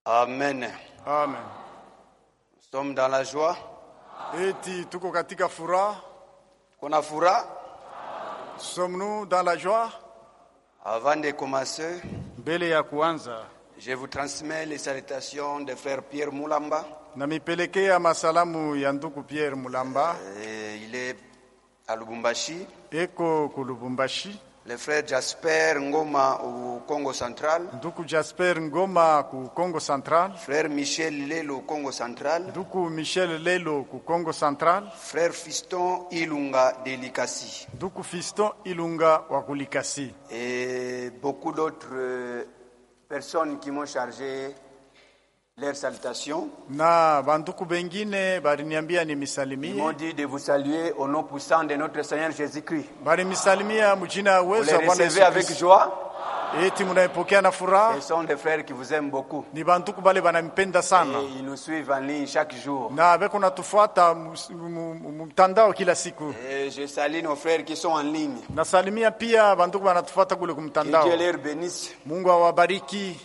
Amen. Amen. Nous sommes dans la joie. Eti tuko katika furaha. Kuna furaha. Sommes-nous dans la joie? Avant de commencer, Mbele ya kuanza, je vous transmets les salutations de frère Pierre Mulamba. namipelekea masalamu ya ndugu Pierre Mulamba. Il est à Lubumbashi. Eko ku Lubumbashi. Le frère Jasper Ngoma au Congo central. Ndugu Jasper Ngoma ku Congo central. Frère Michel Lelo au Congo central. Ndugu Michel Lelo ku Congo central. Frère Fiston Ilunga de Likasi. Ndugu Fiston Ilunga wa Kulikasi. Et beaucoup d'autres personnes qui m'ont chargé leurs salutations. Na banduku bengine bariniambia Ils m'ont nimisalimie. dit de vous saluer au nom puissant de notre Seigneur Jésus-Christ. Barimisalimia mujina Vous uwezo les wa Bwana recevez Yesu avec Kristo. joie. Eti munaipokea na furaha. Ce sont des frères qui vous aiment beaucoup. Ni banduku bale banampenda sana. Et ils nous suivent en ligne chaque jour. Na beko natufuata mtandao kila siku. Et je salue nos frères qui sont en ligne. Nasalimia pia banduku banatufuata kule Que kumtandao. Dieu les bénisse. Mungu awabariki.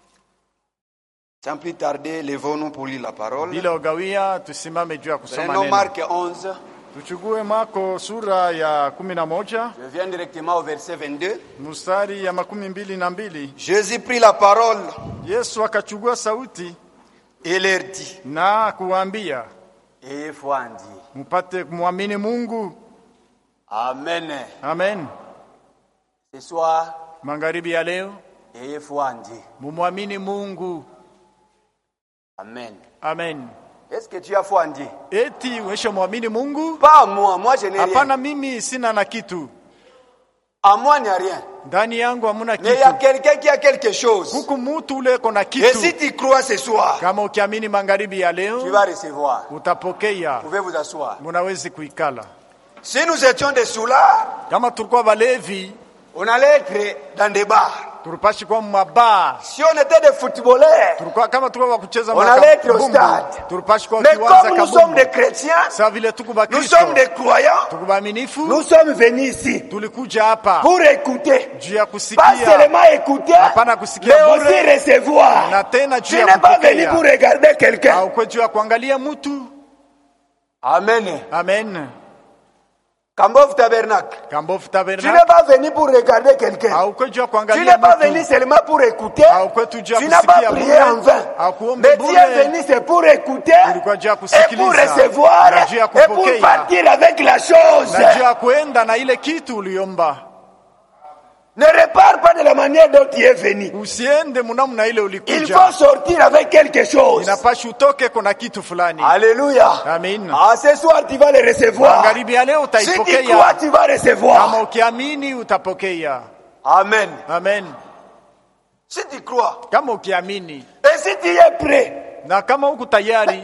Sans plus tarder, levons-nous pour lire la parole. Bila ugawia tusimame juu ya kusoma Prenons neno. Marc 11. Tuchukue Marko sura ya 11 Je viens directement au verset 22. mstari ya 22. Jésus prit la parole Yesu akachukua sauti et leur dit, na kuambia ayez foi en Dieu. mpate kumwamini Mungu. Amen. Amen. Ce soir, Magharibi ya leo ayez foi en Dieu. mumwamini Mungu. Amen. Amen. Est-ce que tu as foi en Dieu? Eti ueshe mwamini Mungu? Pas à moi, moi je n'ai rien. Hapana, mimi sina na kitu. À moi, il n'y a rien. Ndani yangu hamuna Mais il y a kitu. quelqu'un qui a quelque chose. Huku mutu ule kona Et si kitu. tu crois ce soir, Kama ukiamini magharibi ya tu leo vas recevoir. utapokea. Vous pouvez vous asseoir. Munawezi kuikala. Si nous étions des soulards, Kama tulikuwa balevi, on allait être dans des bars. tulipashi kwa mabaa. Si on était des footballeurs, Tulikuwa kama tulikuwa wakucheza on allait être au kabumbu. stade. Tulipashi kwa Mais kiwanja comme nous sommes des kabumbu. chrétiens, Sawa vile tuko nous bakristo. sommes des croyants, Tuko baaminifu. nous sommes venus ici Tulikuja hapa pour écouter. juu ya Pas kusikia. seulement écouter, Hapana kusikia mais bure. aussi recevoir. Na tena Tu juu ya n'es pas venu kupokea. pour regarder quelqu'un. Au kwa juu ya kuangalia mtu. Amen. Amen. Kambov Tabernacle. Kambofu Tu tabernacle. n'es pas venu pour regarder quelqu'un. Au kwa juu ya Tu kuangalia n'es pas mtu. venu seulement pour écouter. Au kwa tu juu ya Tu n'as pas kusikia prié en vain. Au kuomba Mais tu bure. es venu, c'est pour écouter Ulikuwa juu ya et pour kusikiliza. recevoir Na juu ya et pour kupokea. partir avec la chose. Na juu ya kuenda na ile kitu uliomba. Ne repars pas de la manière dont tu es venu. Usiende mnamna ile Il ulikuja. faut sortir avec quelque chose. Inapashi utoke kuna kitu fulani. Alléluia. Amen. Ah, ce soir, tu vas le recevoir. Magharibi ya leo Si tu crois, utaipokea. tu vas Kama recevoir. ukiamini utapokea. Amen. Amen. Si tu crois. Kama ukiamini Et si tu es prêt. na kama huku tayari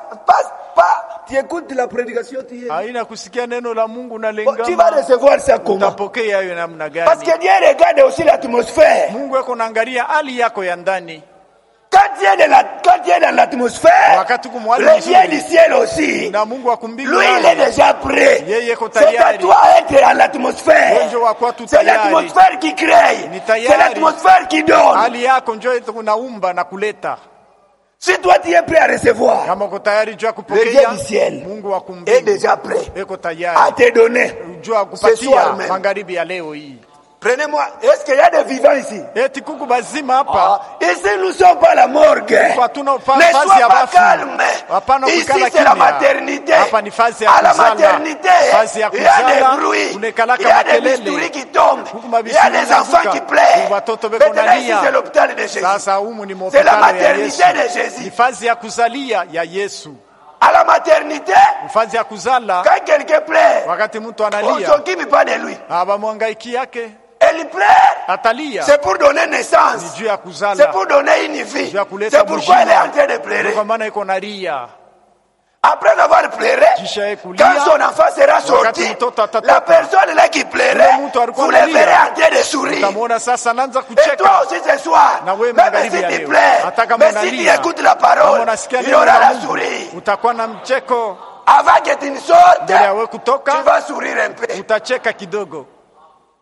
Pas, tu écoutes la prédication, tu es. haina kusikia neno la Mungu na Tu vas lengama, recevoir ça comment? utapokea hiyo namna Parce gani? que Dieu regarde aussi l'atmosphère. Mungu yako naangalia hali yako ya ndani. Quand tu es dans l'atmosphère, Wakati kumwali le Dieu mzuri du ciel aussi, na Mungu wa kumbingu lui il est déjà prêt. Yeye ko C'est à tayari. toi d'être dans l'atmosphère. Wenjo wako tu C'est tayari. l'atmosphère qui crée. Ni tayari. C'est l'atmosphère qui donne. Hali yako njoo unaumba na kuleta. Si toi tu es prêt à recevoir, Kama uko tayari juu ya le Dieu kupokea, du ciel Mungu wa est kumbingu déjà prêt eko à tayari te donner. juu ya Ce soir kupatia même. magharibi ya leo hii. Prenez-moi. Est-ce qu'il y a des vivants ici? Eti kuku bazima hapa. Ah, ici nous ne sommes pas la morgue. Hatuna Ne fazi sois ya pas bafu. calme. Hapana Ici kukala c'est la kimya. maternité. Hapa ni fazi ya À la kuzala. maternité, Fazi ya il y a kuzala, des bruits, unekalaka il y a des makelele. bistouri qui tombent, Huku il y a mabisuri des enfants zinazuka. qui pleurent. Watoto beko Maintenant ici nalia. c'est l'hôpital de Jésus. Sasa humu ni C'est la mopitalo ya maternité Yesu. de Jésus. Ni fazi ya kuzalia ya Yesu. À la maternité, Fazi ya kuzala quand quelqu'un pleure, wakati mtu on analia, s'occupe pas de lui. abamwangaiki yake Elle pleure, atalia. c'est pour donner Ni naissance. juu ya C'est kuzala. pour donner une vie. Juu ya kuleta C'est pourquoi elle est en train de Ndio pleurer. kwa maana iko nalia. Après avoir pleuré, Kisha yeye quand kulia. son enfant sera sorti, mtoto atatoka. la personne là qui pleurait, Yule mtu alikuwa vous le analia. verrez en train de sourire. Utamwona sasa anaanza Et kucheka. toi aussi ce soir, Na wewe même magharibi si ya tu leo. pleures, Hata kama mais si tu unalia. écoutes la Kama parole, unasikia il y neno aura la la Mungu, sourire. utakuwa na mcheko. Avant que tu ne sortes, Mbele ya wewe tu kutoka, vas sourire un peu. utacheka kidogo.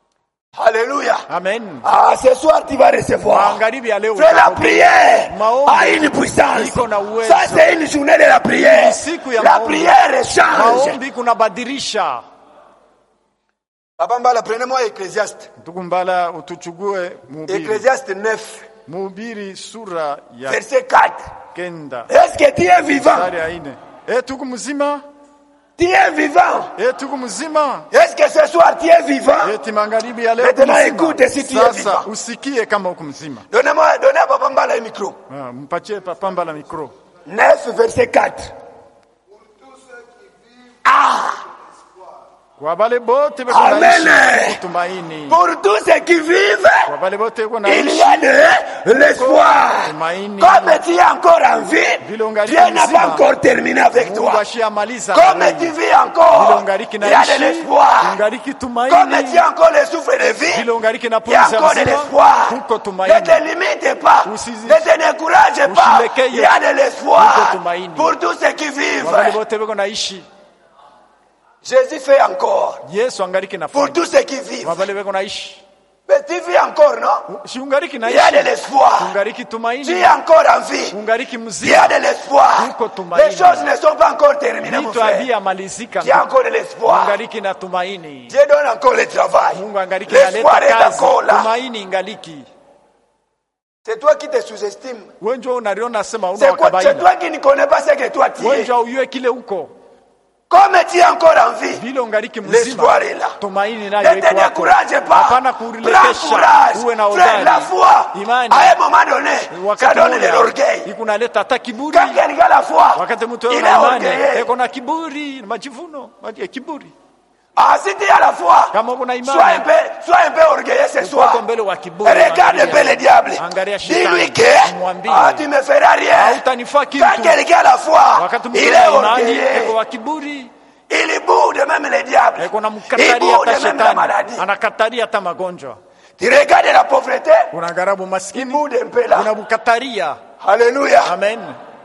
Alléluia. Amen. Ah, ce soir tu vas recevoir. Magharibi ya leo Frère, la utapokea. prière Maombi a une puissance. iko na uwezo. Ça c'est une journée de la prière. Ni siku ya La maombi. prière change. Maombi kunabadilisha. Papa Mbala, prenez-moi Ecclésiaste. Ndugu Mbala, utuchugue Mhubiri. Ecclésiaste 9, Mhubiri sura ya verset 4. kenda. Est-ce que tu es vivant? Sari ya ine. Tuku mzima? Tu es vivant. Tuku mzima? Est-ce que ce soir tu es vivant? Eti magharibi ya leo Maintenant mzima. écoute si tu es Sasa vivant. usikie kama uko mzima. Donnez à Papa Mbala le micro. Mpatie Papa Mbala mikro. 9, verset 4. Ah! Kwa wale bote beko Amen. naishi kutumaini. Pour tous ceux qui vivent, Kwa wale bote beko il naishi y a de l'espoir. tumaini. Comme tu es encore en vie, Dieu n'a pas encore terminé avec Mungu toi. ashamaliza. Comme tu vis encore, il y a de l'espoir. ungariki tumaini. Comme tu as encore le souffle de vie, Vile ungariki na il y a pumzi ya encore de uzima, l'espoir. kuko Ne tumaini. te limite pas, Usizi- ne te décourage pas. Usilekeye. Il y a de l'espoir Kuko tumaini. pour tous ceux qui Kwa wale vivent. bote beko naishi. Jésus fait encore Yesu angariki na pour fanya. tous ceux qui vivent. Kwa wale beko naishi. Mais tu vis encore, non? Si ungariki Il y a de naishi. l'espoir. Ungariki Tu tumaini. es encore en vie. Ungariki Il y a mzima. de l'espoir. Kuko tumaini. Les choses ne sont pas encore terminées, mon Vitu frère. havia malizika. Il y a encore de l'espoir. Ungariki na tumaini. Dieu donne encore le travail. Mungu angaliki L'espoir naleta est kazi. encore là. Tumaini ingaliki. C'est toi qui te sous-estimes. Wewe ndio unaliona sema una C'est wakabaila. toi qui ne connais pas ce que toi tu Wewe es. ndio uyue kile uko. Comme tu es encore en vie, Vile ungaliki mzima. l'espoir est là. Tumaini Ne nayo te iko wako. décourage pas. Hapana Prends kurilekesha. courage. Uwe na Frère, la udani. foi, Imani. à un moment donné, ça Wakati donne de moja l'orgueil. ikunaleta hata kiburi. Quand quelqu'un a la foi, Wakati mtu il ana est imani, orgueilleux. eko na kiburi, majivuno, kiburi. Ah, si tu as la foi, Kama uko na imani, sois un peu orgueilleux ce soir. uko mbele wa kiburi. Regarde un peu le diable. Angalia Dis-lui shetani. que Mwambie. tu me feras rien. Hautanifaa kitu. Quand quelqu'un a la foi, Wakati mtu il est ana imani, orgueilleux. eko wa kiburi. Il boude même le diable. Eko na Il mkataria boude hata même la shetani. maladie. Anakataria hata magonjwa. Tu regardes la pauvreté, Unagarabu il maskini, boude un peu là. unabukataria. Alléluia. Amen.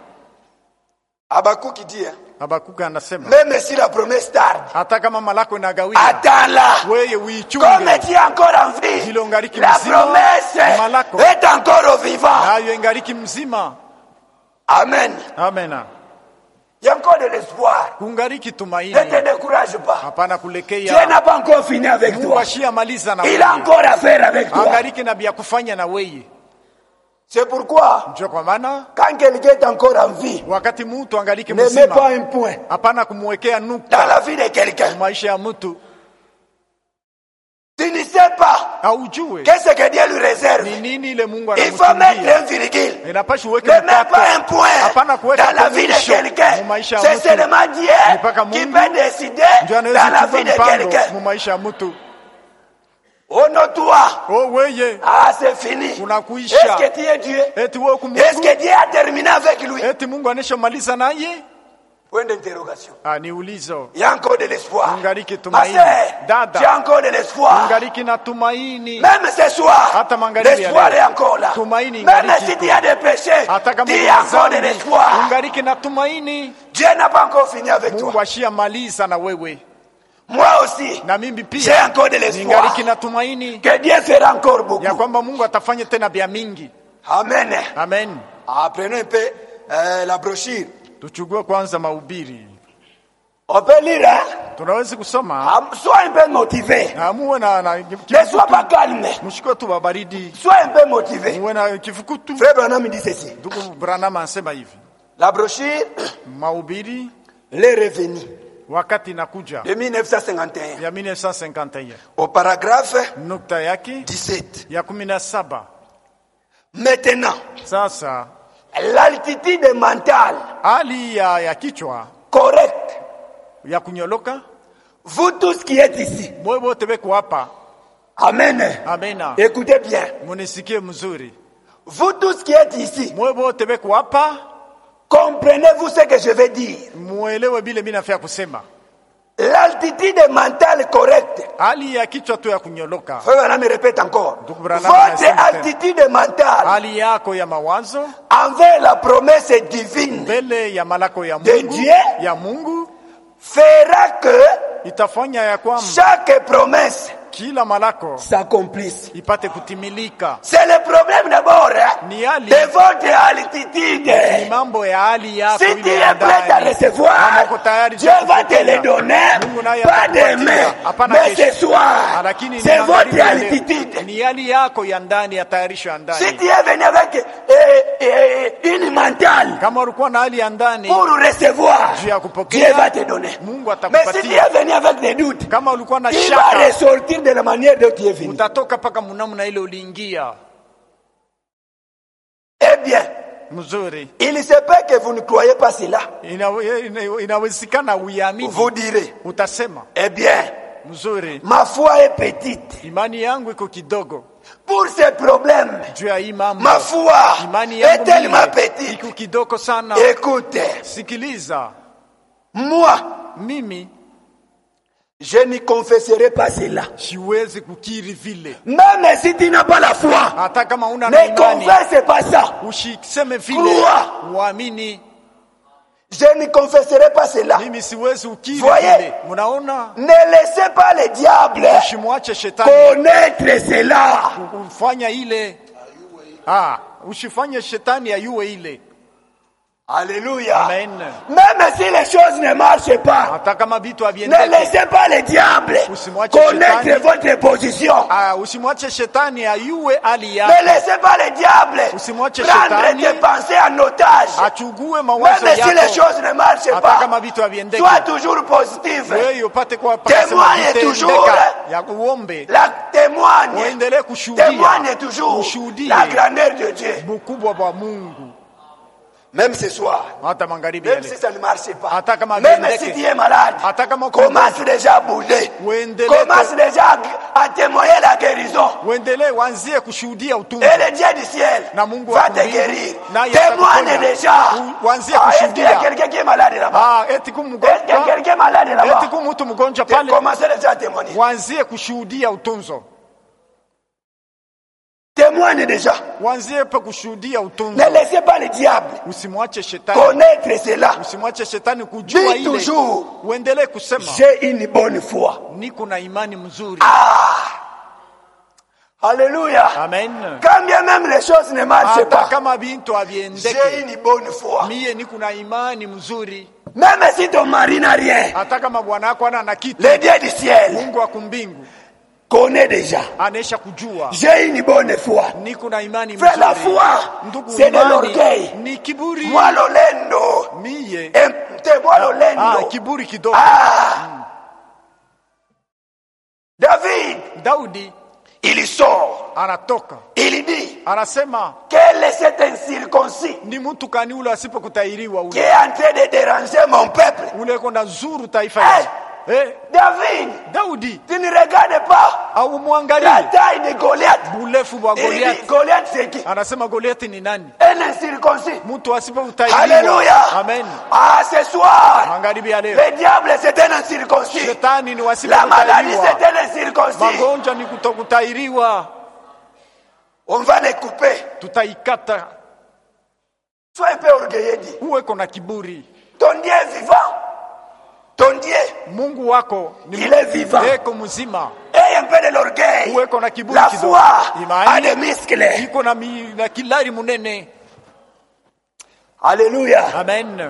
Habakkuk qui dit, hein, Habakuka anasema, même si la promesse tarde, hata kama malako inagawia, attends-la. wewe Comme uichunge. tu es encore en vie, Vile ungariki la mzima, promesse malako. est encore au vivant. Nayo ingariki mzima. Amen. Amena. Il y a encore de l'espoir. Kungariki Ne te tumaini. décourage pas. Hapana Dieu kulekeya. n'a pas encore fini avec Mungu toi. ashiamaliza na Il a wewe. encore à faire avec toi. Angariki na bia kufanya na wewe. C'est pourquoi, Ndio kwa maana quand quelqu'un est encore en vie, wakati mtu angaliki ne mets pas mzima, un point hapana kumwekea dans nukta la vie de quelqu'un. maisha ya mtu. Tu ne sais pas Haujue qu'est-ce que Dieu lui réserve. ni nini ile Mungu Il faut mettre anamtungia. un virgule. Inapaswa uweke Ne mets pas un mkato. point Hapana kuweka dans la vie de mwisho quelqu'un. mu maisha ya C'est mtu. seulement Dieu Mpaka qui Mungu peut décider Ndio dans la anaweza vie de kuchukua mpango quelqu'un. mu maisha ya mtu. Oh non, toi. Oh weye, Ah, c'est fini. unakuisha. Est-ce que tu es Dieu? Eti wewe ku Est-ce Mungu? que Dieu a terminé avec lui? Eti Mungu aneshamaliza naye? Point d'interrogation. Ni ulizo. Il y a encore de l'espoir. Ungariki Ma tumaini. sœur, Dada. tu as encore de l'espoir. Ungariki na tumaini. Même ce soir, Hata magharibi ya l'espoir leo. est encore là. Tumaini Même ingaliki si iko. tu as des péchés, Hata kama tu as encore de zambi, l'espoir. ungariki na tumaini. Dieu n'a pas encore fini avec Mungu toi. ashiamaliza na wewe. Moi aussi, Na mimi j'ai pia encore de l'espoir. ningaliki na tumaini Que Dieu fera encore beaucoup. ya kwamba Mungu atafanya tena bia mingi. Amen. Amen. Prenons un peu la brochure. Tuchukue kwanza mahubiri. On peut lire, hein? Tunaweza kusoma. Sois un peu motivé. Muwe na Ne sois pas calme. mshiko tu baridi. Sois un peu motivé. Muwe na kifukutu. Frère Branham dit ceci. Ndugu Branham anasema hivi. La brochure, Mahubiri les revenus wakati inakuja de 1951. ya 1951. Au paragraphe Nukta yake 17. ya 17. Maintenant, Sasa l'altitude mentale hali ya kichwa correcte. ya kunyoloka, Vous tous qui êtes ici. mwe wote beko hapa. Amen. Amena. Écoutez bien. Munisikie mzuri. Vous tous qui êtes ici. Mwe wote beko hapa. Comprenez-vous ce que je vais dire? Muelewe bile mimi nafia kusema. L'altitude mentale correcte. Hali ya kichwa tu ya kunyoloka. Frère Branham me répète encore. Ndugu Branham Votre anasema tena. altitude mentale Hali yako ya mawazo envers la promesse divine mbele ya malako ya De Mungu, Dieu. ya Mungu fera que itafanya ya kwamba chaque promesse kila malako s'accomplisse. ipate kutimilika. C'est le problème d'abord Ni hali de votre altitude. ni mambo ya hali yako Si tu ile es ya prêt à ndani. recevoir, Kama uko tayari Dieu va te le donner, Mungu naye pas atakupatia. demain, Hapana mais kesho. ce soir. Lakini C'est ni votre magharibi ya leo. altitude. Ni hali yako ya ndani, ya tayarisho ya Si ndani. tu es venu avec une mentale Kama ulikuwa na hali ya ndani pour recevoir, juu ya Dieu kupokea, va te donner. Mungu Mais si tu atakupatia. es venu avec des doutes, Kama ulikuwa na tu vas shaka, ressortir de la manière dont tu es venu. utatoka paka munamna ile uliingia. Eh bien, Mzuri. il se peut que vous ne croyez pas cela. Inawezekana uiamini. Vous direz, Utasema, eh bien, mzuri, ma foi est petite. imani yangu iko kidogo Pour ces problèmes, juu ya hii mambo. ma foi Imani est yangu tellement mimi petite. iko kidogo sana. Écoute, Sikiliza, moi, mimi je ne confesserai pas cela. siwezi kukiri vile. Même si tu n'as pas la foi, Hata kama una na ne imani, confesse pas ça. usiseme vile. Crois. Uamini. Je ne confesserai pas cela. Mimi siwezi ukiri Voyez. vile. Munaona? Ne laissez pas le diable Usimwache shetani connaître cela. kufanya ile. Usifanye shetani ayue ile. Alléluia. Amen. Même si les choses ne marchent pas, Hata kama vitu ne haviendeki. laissez pas le diable Usimwache connaître shetani. votre position. Usimwache shetani ayue hali Ne yako. laissez pas le diable Usimwache prendre shetani. tes pensées en otage. Achugue mawazo Même si les yako. choses ne marchent Hata pas, kama vitu haviendeki. sois toujours positif. Wewe upate kwa Témoigne toujours. ya uombe. Témoigne. Uendelee kushuhudia. Témoigne toujours Ushuhudie la grandeur de Dieu. ukubwa wa Mungu. Même ce soir. Hata magharibi Même yale. si ça ne marche pas. Hata kama Même viendeke. si tu es malade. Hata kama Commence déjà à bouger. Uendelee Commence déjà à témoigner la guérison. uendelee uanzie kushuhudia utunzi. Et le Dieu du ciel Na Mungu va wa te mbingu, guérir. naye Témoigne atakuponya. déjà. Uanzie Est-ce qu'il y a kushuhudia. quelqu'un qui est malade là-bas? Eti Est-ce qu'il y a kumgonjwa. quelqu'un qui est malade là-bas? Eti kumtu mgonjwa pale. Commencez déjà à témoigner. Uanzie kushuhudia utunzo. Témoigne déjà. Uanzie pa kushuhudia utunzo. Ne laissez pas le diable Usimwache shetani. connaître cela. Usimwache shetani kujua Dis ile. toujours, Uendelee kusema j'ai une bonne foi. niko na imani mzuri. Alléluia. Amen. Quand bien même les choses ne marchent Hata pas, kama bintu j'ai haviendeki, une bonne foi. mie niko na imani mzuri. Même si ton mari n'a rien, Hata kama bwana wako ana na kitu, le Dieu du ciel Mungu wa kumbingu connaît déjà. anesha kujua. J'ai une bonne foi. Niko na imani Frère, la mzuri. foi, Ndugu, c'est de imani l'orgueil. ni kiburi. Moi, l'olendo. Mie Moi, l'olendo. kiburi kidogo. David, Daudi il sort. anatoka Il dit, anasema, quel est cet incirconcis ni mtu kani ule asipokutahiriwa qui ule est en train de déranger mon peuple? ule kona zuru taifa hili. David, Daudi tu ne regardes pas au la mwangalie taille de Goliath. burefu wa Il dit, Goliathi. Goliath c'est qui? Anasema Goliathi ni nani? Un incirconcis. Mtu asipokutahiriwa. Alléluia. Amen. Ce soir, Magharibi ya leo le diable c'est un incirconcis. shetani ni La maladie wasipokutahiriwa. c'est un incirconcis. Magonjwa ni kutokutahiriwa. On va les couper. Tutaikata. Sois un peu orgueilleux, dis. Uwe kona kiburi. Ton Dieu est vivant. Ton Dieu, Mungu wako ni il est vivant. eko mzima. Aie un peu de l'orgueil. Uwe kona kiburi La kidogo. foi a des Imani muscles. iko na kilari munene. Alléluia. Amen.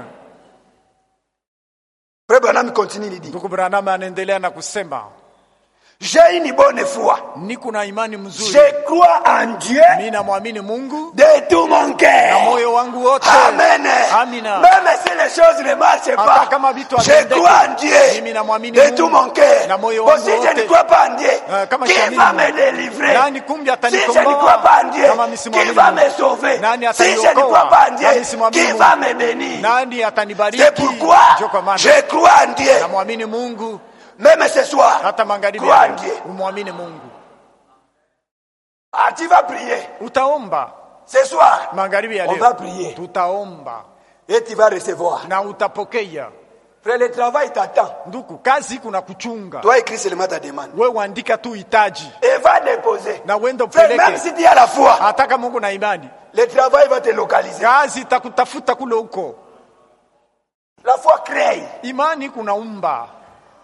Frère Branham continue, il dit, Ndugu Branham anaendelea na kusema, j'ai une bonne foi. niko na imani mzuri. Je crois en Dieu Mimi namwamini Mungu de tout mon na cœur. moyo wangu wote. Amen. Amina. Même si les choses ne marchent Hata pas, kama vitu je haviendeki, crois en Dieu mimi namwamini de Mungu tout mon cœur. na moyo Bon, wangu si je ne wote. crois pas en Dieu, Kama qui siamini va Mungu, me délivrer? nani kumbe Si je ne atanikomboa? crois pas en Dieu, Kama qui nisimwamini va Mungu? me sauver? Nani Si je ne ataniokoa? crois pas en Dieu, Nani nisimwamini qui Mungu? va me bénir? Nani atanibariki? C'est pourquoi Ndio kwa maana je crois en Dieu. namwamini Mungu. Même ce soir, Hata magharibi crois ya en leo, Dieu. umwamini Mungu. Tu vas prier. Utaomba Ce soir, magharibi ya on leo. va prier. Tutaomba Et tu vas recevoir. na utapokea. Frère, le travail t'attend. Ndugu, kazi kuna kuchunga. Toi, écris seulement ta demande. Wewe uandika tu hitaji Et va déposer. na uende Frère, même upeleke. si tu as la foi, Hata kama Mungu na imani, le travail va te localiser. kazi itakutafuta kule huko. La foi crée. Imani kunaumba.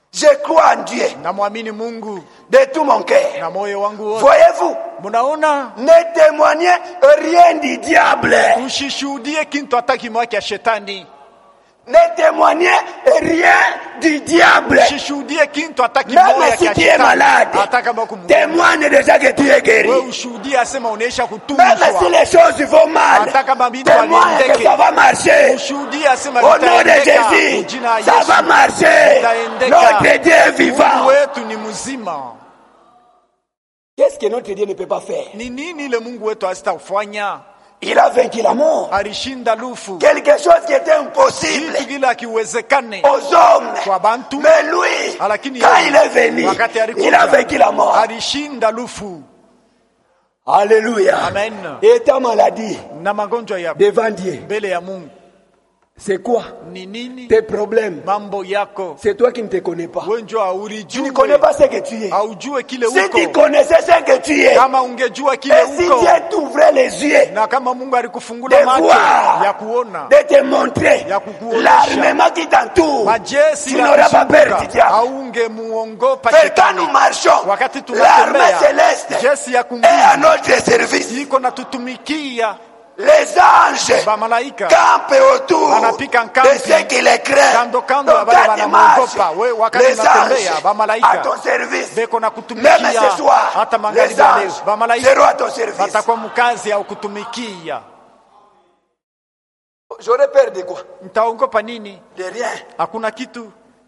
Je crois en Dieu namwamini Mungu de tout mon cœur. na moyo wangu wote. Voyez-vous, Munaona, ne témoignez rien du diable. usishuhudie kitu hata kimoja cha shetani. Ne témoignez rien du diable. Usishuhudie kitu hata Même kimoja si cha tu es shetani. malade, Hata kama kumgonjwa. témoigne déjà que tu es guéri. Wewe ushuhudie asema unaisha Même si kutunzwa. les choses vont mal, Hata kama vitu témoigne que waliendeke. ça va marcher. Ushuhudie asema Au nom de vitaendeka. Jésus, Jina la ça Yesu. va marcher. Vitaendeka. Notre Dieu est Mungu vivant. wetu ni mzima. Qu'est-ce que notre Dieu ne peut pas faire? Ni nini ile Mungu wetu asitafanya? Il a vaincu la mort. Alishinda lufu. Quelque chose qui était impossible Kitu kile hakiwezekane aux hommes. kwa bantu. Mais lui, Lakini quand yeye, il est venu, wakati alikuja, il a vaincu la mort. alishinda lufu. Alléluia. Amen. Et ta maladie Na magonjwa ya devant Dieu, mbele ya Mungu c'est quoi? ni nini? Tes problèmes. Mambo yako C'est toi qui ne te connais pas. wewe ndio Tu ne connais haulijue, pas ce que tu es. haujue kile Si tu uko. connaissais ce que tu es, Kama ungejua et kile si uko, Dieu t'ouvrait les yeux, na kama Mungu alikufungula de macho voir, ya kuona, de te montrer ya kukuonesha l'armement qui t'entoure, majeshi tu ya n'auras pas peur du kuzunguka, diable. haungemuongopa Mais quand nous shetani. marchons, Wakati l'armée tunatembea, céleste jeshi ya est à kunguni notre service. iko natutumikia. Les anges Bamalaika campent autour wanapika de kambi ceux qui les craignent. kando kando ya Donc wale quand tu wanamuogopa. We marches, wakati les unatembea, anges bamalaika à ton service. beko na Même kutumikia. ce soir, Hata les magharibi ya leo anges bamalaika seront à ton service. watakuwa mkazi au kutumikia. J'aurais peur de quoi? Mtaogopa nini? De rien. Hakuna kitu.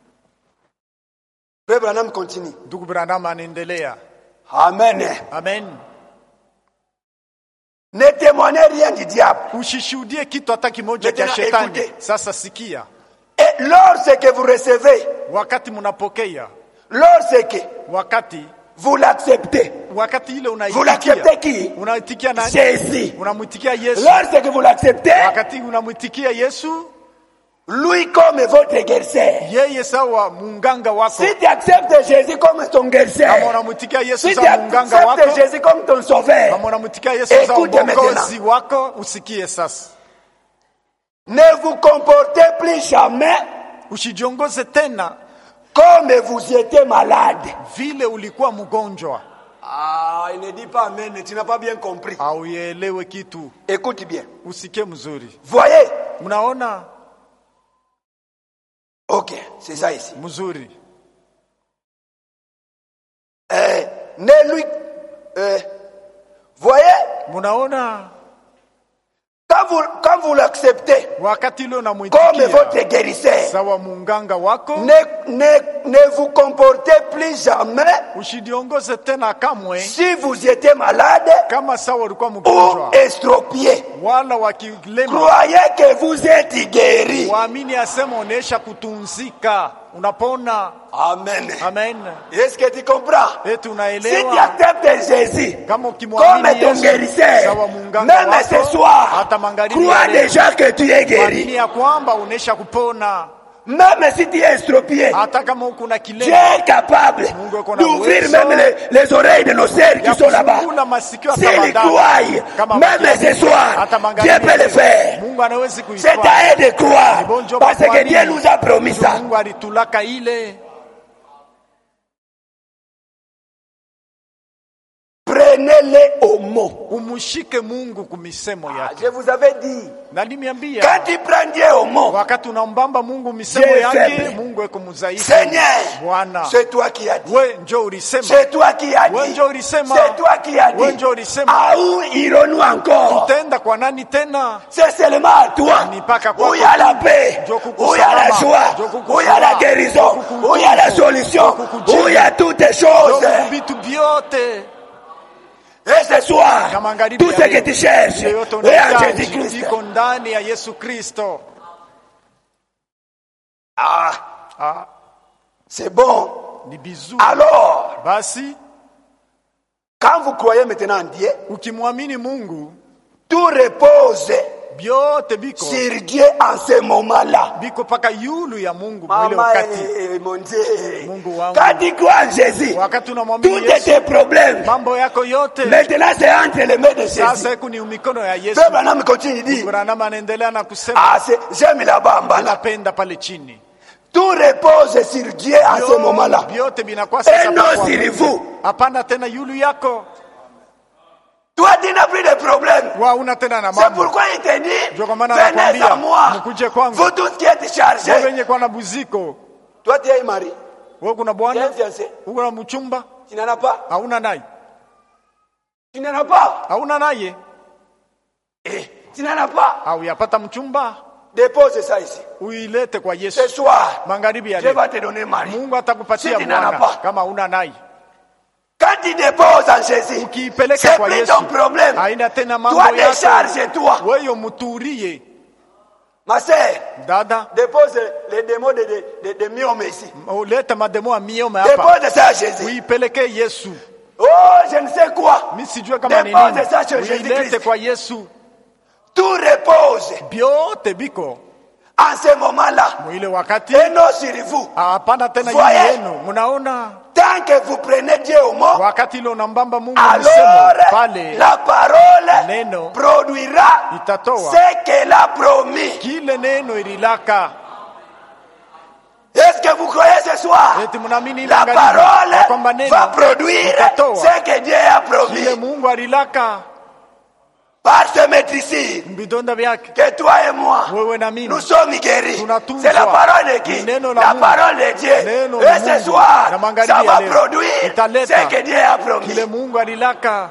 Frère Branham continue. Ndugu Branham anaendelea. Amen. Amen. Ne témoignez rien du diable. Usishuhudie kitu hata kimoja cha Maintenant, shetani. écoutez. Sasa sikia, Et lorsque vous recevez, wakati mnapokea, lorsque wakati vous l'acceptez, ile vous l'acceptez qui? unaitikia nani? Jésus. Unamwitikia Yesu. Lorsque vous l'acceptez, Wakati unamwitikia Yesu, lui comme votre guérisseur. yeye sawa munganga wako. Si tu acceptes Jésus comme ton Kama guérisseur, unamwitikia Yesu si tu sawa munganga acceptes wako, Jésus comme ton sauveur, kama unamwitikia Yesu sawa écoute mwokozi wako, usikie sasa. ne vous comportez plus jamais Usijiongoze tena comme vous étiez malade. vile ulikuwa mgonjwa. Ah, il ne dit pas amen, tu n'as pas bien compris. Auelewe kitu, Écoute bien. usikie mzuri. Voyez? Mnaona Ok, c'est ça ici. mzuri. Ne lui... voyez? Mnaona Quand vous l'acceptez wakati ile comme unamwitikia votre guérisseur, sawa munganga wako, ne vous comportez plus jamais usijiongoze tena kamwe si vous étiez malade kama sawa ulikuwa ou mgonjwa estropié. wala wakilema. Croyez que vous êtes guéri. Waamini asema onesha kutunzika, unapona. Amen. Amen. Est-ce que tu comprends? Eti Si tu unaelewa, acceptes Jésus kama comme ukimwamini ton Yesu guérisseur, sawa munganga même ce wako, soir, hata magharibi crois ya leo, déjà que tu es guéri. waamini ya kwamba unesha kupona. Même si tu es estropié, Hata kama uko na Dieu kilema, est capable Mungu yuko na d'ouvrir uwezo même les oreilles de nos sœurs ya qui sont là-bas. kufungula masikio S'ils hata badala. croient, Kama même wakiamini, ce soir, hata Dieu magharibi peut ya le leo, faire. Mungu anawezi C'est kuifanya. à eux de croire, Ni bon job parce que kuamini. Dieu nous a promis ça. Mungu alitulaka ile. Prenez-les au mot. Umushike Mungu kumisemo yake. Je vous avais dit, Na nimiambia, quand tu prends Dieu au mot, wakati unambamba Mungu misemo Je yake, faible. Mungu eko mudhaifu. Seigneur, Bwana, c'est toi qui as dit. we njo ulisema. C'est toi qui as We dit. njo ulisema. C'est toi qui as We dit. njo ulisema. À où irons-nous encore? Tutaenda kwa nani tena? C'est seulement à toi. Ni mpaka kwako Où il y a la tu. paix, Njo où il y a la kukusalama. joie, Njo kukusalama. où il y a la guérison, Njo kukutunza. où il y a la solution, Njo kukujenga. où il y a toutes les choses. Njo vitu vyote. Et ce soir, Na magharibi tout ya ce leo, que tu cherches ile yote est en unahitaji Jésus-Christ. iko ndani ya Yesu Kristo. Ah, c'est bon. Ni bizuri. Alors, Basi quand vous croyez maintenant en Dieu, ukimwamini Mungu, tout repose vyote biko sur Dieu en ce moment-là. biko paka yulu ya Mungu mwile Maman, wakati. mon Dieu. Mungu wangu. Quand tu crois en Jésus, Wakati unamwamini tous Yesu, tes problèmes, mambo yako yote maintenant c'est entre les mains de Jésus. sasa iko ni mikono ya Yesu. Frère Branham continue, il dit, Branham anaendelea na kusema, ah, j'aime la bamba là. anapenda pale chini. Tout repose sur Dieu à ce moment-là. Et non sur vous. Hapana tena yulu yako. Toi, tu n'as plus de problème. C'est pourquoi il te dit, venez à moi. Vous tous qui êtes chargés. Toi, tu es marié. Tu es fiancé. Tu n'en as pas. Tu n'en as pas. Tu n'en as pas. Dépose ça ici. Ce soir, Dieu va te donner mari. Si tu n'en as pas. Quand tu déposes en Jésus, c'est plus ton problème. Toi, décharge-toi. Ma sœur, dépose les démons de myome ici. Dépose ça à Jésus. Oh, je ne sais quoi. Dépose ça sur Jésus-Christ. Tout repose en ce moment-là. Et non sur vous. Voyez, tant que vous prenez Dieu au mot, alors la parole produira ce qu'elle a promis. Est-ce que vous croyez ce soir? La parole va produire ce que Dieu a promis. Par ce maîtrise, que toi et moi, nous sommes guéris. C'est la parole de qui? La parole de Dieu. Et ce soir, ça va produire ce que Dieu a promis.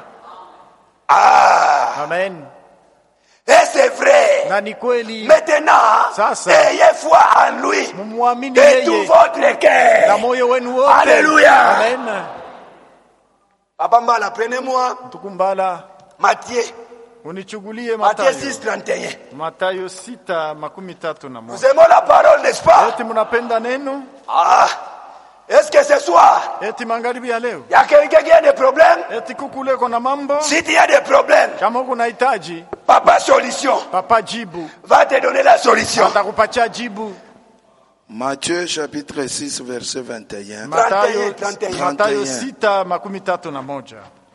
Amen. Et c'est vrai. Maintenant, ayez foi en lui de tout votre cœur. Alléluia. Amen. Papa Mbala, prenez-moi Matthieu. Unichugulie Matthieu 6:31. Mathayo 6:31. Nous aimons la parole, n'est-ce pas? Eti mnapenda neno? Est-ce que ce soir, eti magharibi ya leo, il y a quelqu'un qui a des problèmes? eti kukule kuna mambo? Si tu as des problèmes, Kama unahitaji, Papa solution. Papa jibu. Va te donner la solution. Atakupatia jibu. Matthieu chapitre 6 verset 21. Mathayo 6:31.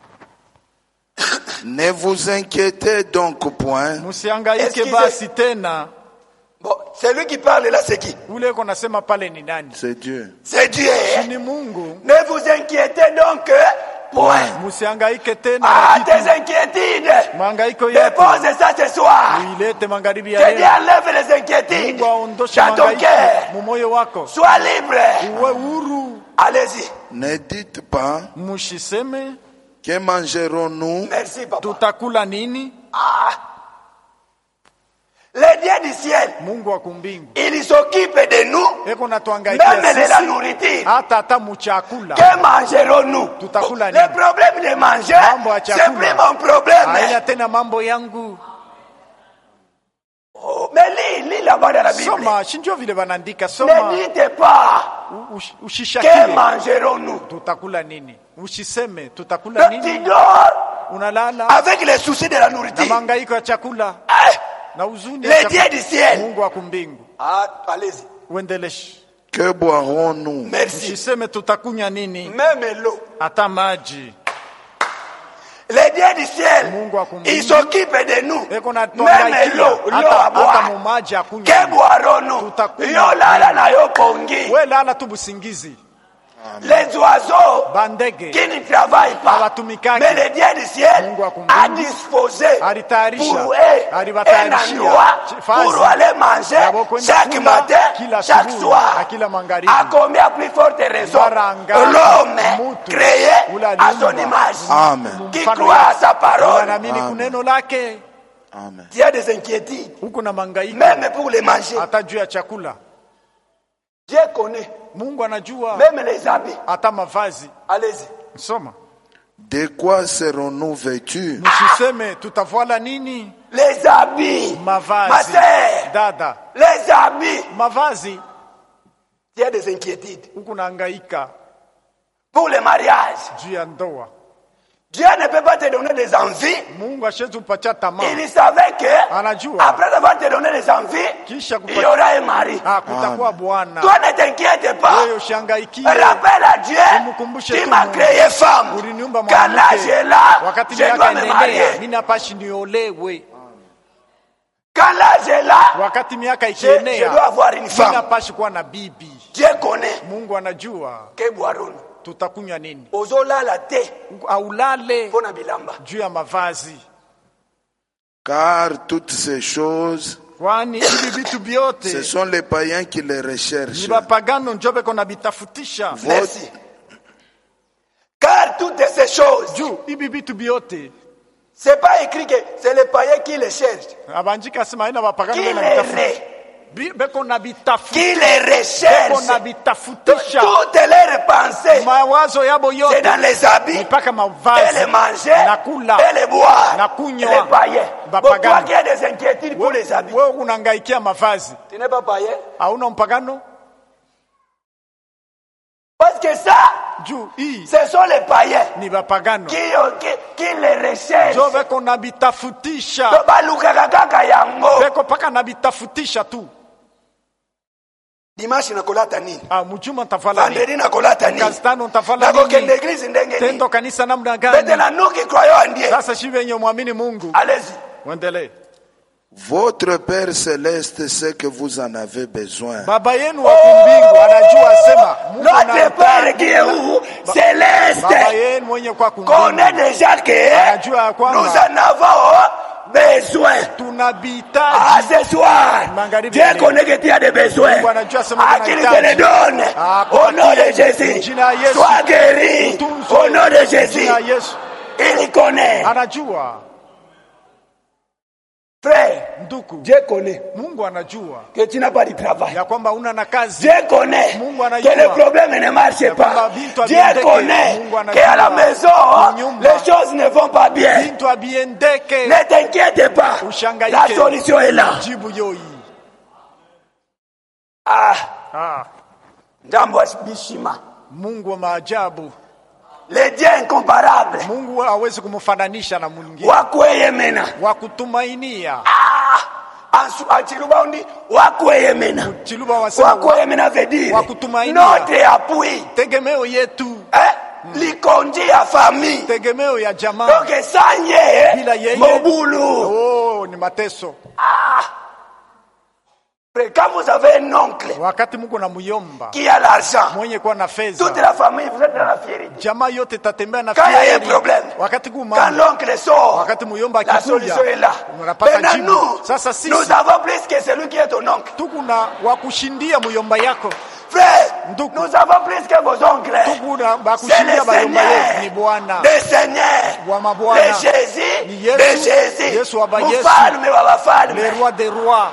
Ne vous inquiétez donc point. Musihangaike basi tena. Bon, c'est lui qui parle là, c'est qui? Ule uko nasema pale ni nani? C'est Dieu. C'est Dieu. Ni Mungu. Ne vous inquiétez donc point. Musihangaike tena. Tes inquiétudes. Mangaiko yako. Dépose ça ce soir. Uilete magharibi ya Que Dieu leo. enlève les inquiétudes dans ton cœur. Mumoyo wako. Sois libre. Uwe huru. Allez-y. Ne dites pas. Mushiseme. Que mangerons-nous? Merci, Papa. Tutakula nini? Le Dieu du ciel, Mungu wa kumbingu, il s'occupe de nous, eko natuangaikia même de la sisi, nourriture. hata muchakula. Que mangerons-nous? Tutakula Le nini? problème de manger, Mambo ya c'est chakula. plus mon problème. Haina tena mambo yangu. Oh, mais lis là-bas dans la Bible. Soma, shinjo vile banandika, soma. Ne dites pas, que Ushishakie. mangerons-nous? Tutakula nini? Ushiseme, tutakula Tu nini? dors Unalala. avec les soucis de la Na nourriture. mangaiko ya chakula. Na huzuni ya Le Dieu chakula. du ciel. Mungu wa kumbingu. Allez-y. Uendeleshe. Que boirons-nous? Merci. Ushiseme tutakunya nini? Même l'eau. Hata maji. Le Dieu du ciel, Mungu wa kumbingu. il s'occupe de nous. Eko Même natuangaikia. l'eau à boire. Hata mumaji Que akunya. boirons-nous? Tutakunywa. Yo lala na yo pongi. We lala tu busingizi. Les oiseaux Bandege. qui ne travaillent pas. Hawatumikaki. Mais le Dieu du ciel Mungu wa kumbingu. a disposé Alitayarisha. pour eux un Alibatayarishia. endroit Fazi. pour aller manger Yabo kwenda chaque kula matin, kila chaque asubuhi, soir. na kila magharibi. À combien plus forte raison Baranga, l'homme mutu, créé ula à son limbwa. image Amen. qui croit à sa parole. Wanaamini kuneno lake. Amen. Il y a des inquiétudes, Huku na mangaiko. même pour les manger. Hata juu ya chakula. Dieu connaît, Mungu anajua. même les habits. Hata mavazi. Allez-y. Soma. De quoi serons-nous vêtus? Msiseme tutavala nini? Les habits. Ma Mavazi. sœur, Dada. les habits. Mavazi. Il y a des inquiétudes. Huku na hangaika Pour le mariage, juu ya ndoa. Dieu ne peut pas te donner des envies. Mungu ashetu pacha tamaa. Il savait que Anajua. après avoir te donné des envies, Kisha il y aura un mari. kutakuwa bwana. Toi ne t'inquiète pas. Wewe ushangaikie. Rappelle à Dieu, Umkumbushe tu tu m'as Mungu. créé femme. Uliniumba Quand l'âge mwanamke. est là, Wakati je miaka dois me inaendelea, marier. mimi napashi niolewe. Quand l'âge est là, Wakati miaka je ikienea, dois avoir une mimi femme. napashi kuwa na bibi. Dieu connaît. Mungu anajua Ke boarono. tutakunywa nini. Ozolala te. Aulale Pona bilamba. juu ya mavazi. Car toutes ces choses, Kwani hivi vitu vyote ce sont les païens qui les recherchent. ni bapagano njobe kona bitafutisha. Merci. Car toutes ces choses, Juu hivi vitu vyote c'est pas écrit que c'est les païens qui les cherchent. abanjika sema ina bapagano Qui na les bitafutisha. Beko na bitafutisha. Qui les Beko na recherchent. bitafutisha. Toutes leurs pensées, Mawazo yabo c'est yote dans les habits, mpaka et mavazi les manger, na kula et les boire, na et kunywa. les païens. Bapagano. Pourquoi qu'il y a des inquiétudes pour les habits? Wewe unangaikia mavazi. Tu n'es pas païen? Hauna mpagano? Parce que ça, Juu hii ce sont les païens ni bapagano. qui les recherchent. Jo beko na bitafutisha. To balukaka kaka yango. Beko paka na bitafutisha tu. Dimanche nakolata nini? Mujuma ntavala nini? Vendredi nakolata nini? Kastano ntavala Nakokende nini? église ndenge nini? Tendo kanisa namna Bete gani? na nous qui croyons en Dieu. Sasa shibe yenye muamini Mungu. Allez-y. Wendelee. Votre Père céleste sait que vous en avez besoin. Baba yenu wa kumbingu anajua sema Mungu Notre Père qui est où? Céleste. Baba yenu mwenye kwa Connaît kumbingu déjà que anajua ya nous kwamba en avons besoin. Ah, tunabitaji. ce soir, Magharibi Dieu ya leo. connaît que tu as des besoins. Mungu anajua sema À kuna qui hitaji. te les donne. Ah, Au nom de kupatie. Jésus. Jina ya Yesu. Sois guéri. Utunzwe. Au nom de Jésus. Jina ya Yesu. Il connaît. Anajua. Frère, Nduku. Dieu connaît Mungu anajua que tu n'as pas de travail. ya kwamba una na kazi. Dieu connaît Mungu anajua. que le problème ne marche pas. kwamba vitu Dieu haviendeki. connaît Mungu anajua. qu'à la maison, Nyumba. les choses ne vont pas bien. Bintu abiendeke. Ne t'inquiète pas. Ushangaike. La solution est là. Jibu yoi. Jambo bishima. Mungu wa maajabu. Le Dieu incomparable. Mungu hawezi kumfananisha na mwingine. Wakweyemena. Wa kutumainia. Achilubaundi wakweyemena. Chiluba wasema Wakweyemena veut dire wakutumainia. notre appui. Tegemeo yetu. Likondi ya famille. Tegemeo ya jamaa. Donc sans Bila yeye. Mobulu. Oh, ni mateso. Quand vous avez un oncle Wakati Mungu na muyomba qui a l'argent, mwenye kuwa na toute fedha, la famille vous êtes dans la fierté. jamaa yote tatembea na Quand il y a un fieri. problème, Wakati quand kuma l'oncle sort, wakati muyomba la solution est akikuja là. unapata Maintenant jibu. nous, Sasa sisi nous avons plus que celui qui est ton oncle. tukuna wa kushindia muyomba yako. Frère, Ndugu. nous avons plus que vos oncles. Tukuna ba C'est le kushindia bayomba yetu ni Seigneur, Bwana. le Seigneur, Wa mabwana. le Jésus, Ni Yesu, le Jésus, Yesu wa ba Yesu. mfalme wa wafalme. Le roi des rois.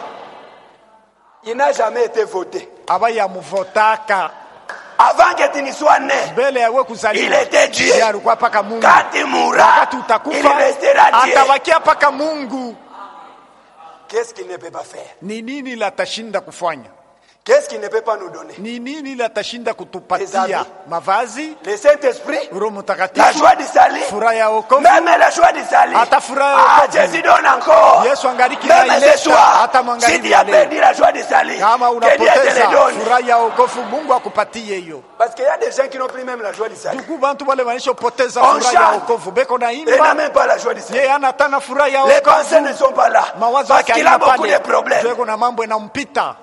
Il n'a jamais été voté. Abaya muvotaka. Avant que tu ne sois né, Mbele ya wewe kuzaliwa. il était Dieu. Yeye alikuwa paka Mungu. Quand tu mourras, Wakati il utakufa restera Dieu. atabakia paka Mungu. Qu'est-ce qu'il ne peut pas faire? Ni nini la tashinda kufanya? Qu'est-ce qu'il ne peut pas nous donner? Ni nini la tashinda Les kutupatia? habits. Mavazi, Le Saint-Esprit, Roho la Mtakatifu, joie du salut, furaha ya wokovu. même la joie du salut. Hata furaha ya Ah, wokovu. Jésus donne encore. Yesu angaliki Même naileta, ce soir, hata si magharibi tu ya as leo. perdu la joie du salut, Kama que Dieu te unapoteza le donne. furaha ya wokovu, Mungu akupatie hiyo. Parce qu'il y a des gens qui n'ont plus même la joie du salut. Ndugu bantu wale wanishopoteza On furaha ya chante. wokovu. Beko na Il n'a imba. même pas la joie du salut. Yeye hana tena furaha ya Les pensées ne wokovu. sont pas là. Mawazo Parce yake qu'il a haina beaucoup de pale. problèmes. Tueko na mambo inampita.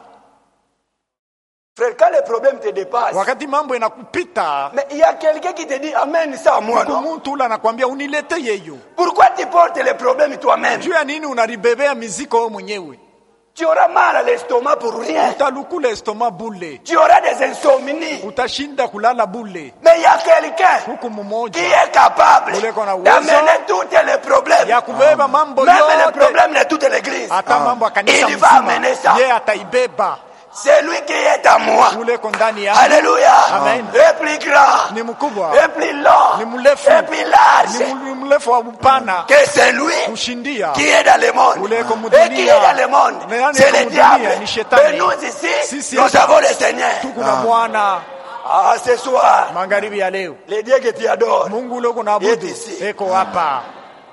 Frère, quand les problèmes te dépassent, Wakati mambo inakupita, mais il y a quelqu'un qui te dit Amen, ça à moi, non? mtu ule anakuambia unilete yeyo. Pourquoi tu portes les problèmes toi-même? Juu ya nini unaribebea miziko wewe mwenyewe? Tu auras mal à l'estomac pour rien. Utalukula estoma bule. Tu auras des insomnies. Utashinda kulala bule. Mais il y a quelqu'un Huku qui mmoja est capable Ule kona uwezo. d'amener tous les problèmes. ya kubeba mambo Même les yote, problèmes de toute l'église. hata mambo ya kanisa Il va amener ça. mzima, yeye ataibeba. C'est lui qui est à moi. Ule ko ndani ya Alléluia. Amen. Et plus grand. ni mkubwa, Et plus long. ni mrefu, Et plus large. ni mrefu wa upana Que c'est lui kushindia. qui est dans le monde. Ule ko Et qui est dans le monde? Ni nani C'est ko le mudunia? diable. Ni shetani. Mais nous ici, Sisi nous hapa. avons le Seigneur. Tuko na Bwana. Ah, ce soir, Magharibi ya leo, le Dieu que tu adores, Mungu ule uko naabudu Yet ici. eko hapa,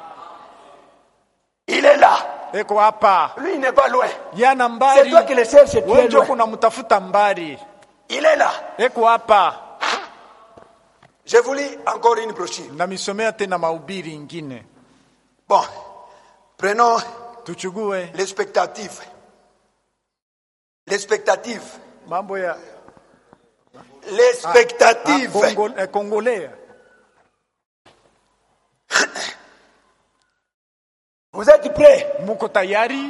il est là. eko hapa. Lui, il n'est pas loin. Yana C'est mbali, toi qui le cherches, tu wewe es ndio loin. kunamtafuta mbali. Il est là. Eko hapa. Je vous lis encore une brochure. Namisomea tena mahubiri ingine. Bon, prenons Tuchugue l'expectative. L'expectative. mambo ya l'expectative. Congolais. Vous êtes prêts? Muko tayari?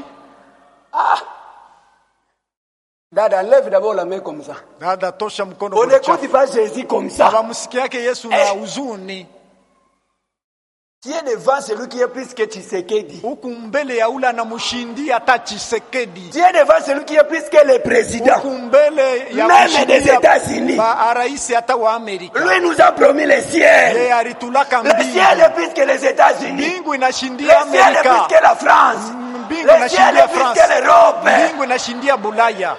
Dada, lève d'abord la main comme ça. Dada, tosha mkono. On écoute pas Jésus comme ça. Abamsikia yake Yesu na huzuni. Tu es devant celui qui est plus que Tshisekedi. Huku mbele ya ula na mushindi hata Tshisekedi. Tu es devant celui qui est plus que le président. Huku mbele ya même des États-Unis. Ba raisi hata wa Amerika. Lui nous a promis le ciel. Yeye alitulaka mbingu. Le ciel est plus que les États-Unis. Mbingu inashindia Amerika. Le ciel est plus que la France. Mbingu le ciel est plus que l'Europe. Mbingu inashindia Bulaya.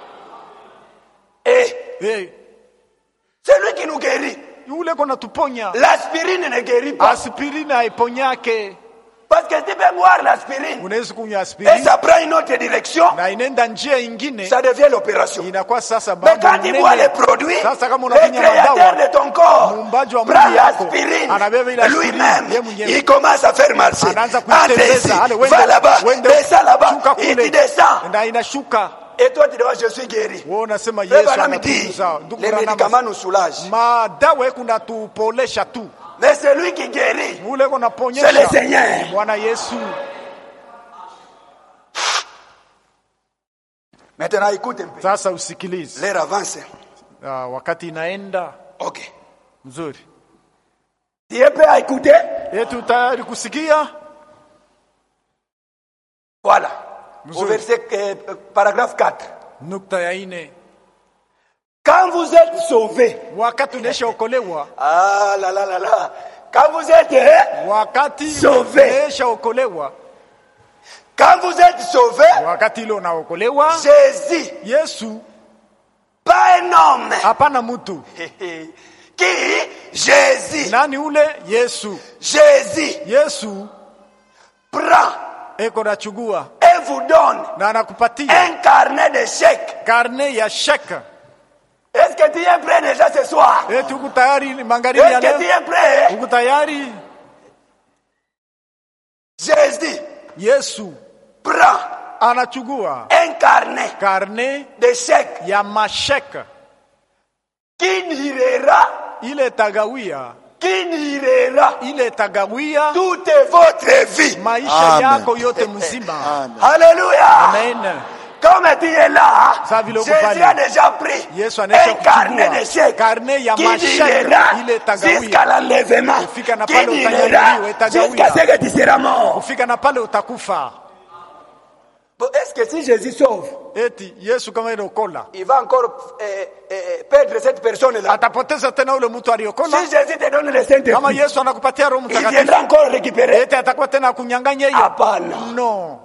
C'est lui qui nous guérit. Yule kona tuponya. L'aspirine ne guérit pas. Aspirine haiponyake. Parce que tu peux boire l'aspirine. Unaweza kunywa aspirine. Et ça prend une autre direction. Na inaenda njia ingine. Ça devient l'opération. Inakuwa sasa mais quand tu bois les produits, le créateur de ton corps prend l'aspirine. Lui-même, il commence à faire marcher. Allez-y, va là-bas, descends là-bas. Il te descend. Et toi tu dis, je suis guéri. Les médicaments nous soulagent. Mais c'est lui qui guérit. C'est le Seigneur. Maintenant écoute un peu. L'heure avance. Wakati inaenda. Ok. Mzuri. Tu es prêt à écouter? Tayari kusikia? Voilà. Au verset, paragraphe 4. Nukta ya 4. Quand vous êtes sauvés. Wakati uneshaokolewa. Ah la la la la. Quand vous êtes wakati sauvés. Uneshaokolewa. Quand vous êtes sauvés. Wakati ile unaokolewa. Jésus. Yesu. Pas un homme. Hapana mtu. Qui? Jésus. Nani ule? Yesu. Jésus. Yesu. Prend. Eko nachugua. Et vous donne. Na anakupatia. Un carnet de chèques. Carnet ya chèque. Est-ce que tu es prêt déjà ce soir? Uko tayari magharibi ya leo? Est-ce que tu es prêt? Uko tayari? Jésus. Yesu. Prend. Anachugua. Un carnet. Carnet de chèques. Ya machèque. Qui nirera. Ile tagawia. Qui nirera. Ile tagawia. Toute votre vie. Maisha yako yote mzima. Alléluia. Amen. Comme tu es là, Jésus a déjà pris un carnet de chèques qui nirera jusqu'à l'enlèvement. Qui nirera jusqu'à ce que tu seras mort. Bon, est-ce que si Jésus sauve, il va encore perdre cette personne-là? Si Jésus te donne le Saint-Esprit, il viendra encore récupérer? Non.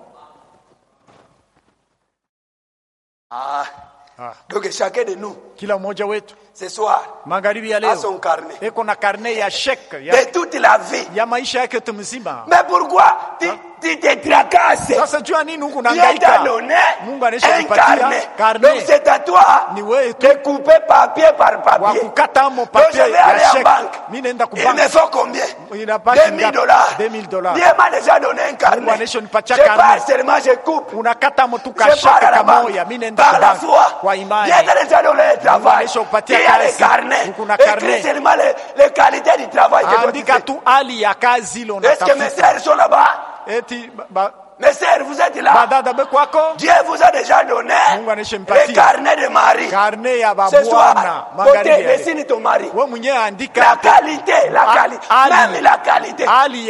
Donc chacun de nous, kila mmoja wetu ce soir, magharibi ya leo a son carnet. Eko na carnet ya chèque de toute la vie. Ya maisha yake yote mzima. Mais pourquoi tu te tracasses? Sasa jua nini huko unahangaika? Mungu anakupatia carnet. Donc c'est à toi de couper papier par papier. Wa kukata mo papier ya chèque. Mimi naenda ku bank. Il me faut combien? $2,000. $2,000. Dieu m'a déjà donné un carnet. Mungu ananipatia carnet. Je pas seulement je coupe. Unakata mo tu ka chèque kama moja. Mimi naenda ku bank. Kwa imani. Dieu t'a déjà donné le travail. Il y a les carnets. Écris seulement les qualités du travail. Andika tu hali ya kazi ile unatafuta. Est-ce que mes sœurs sont là-bas? Mes sœurs, vous êtes là. Dieu vous a déjà donné le carnet de mari. Ce soir, côté, dessine ton mari. La qualité, même la qualité.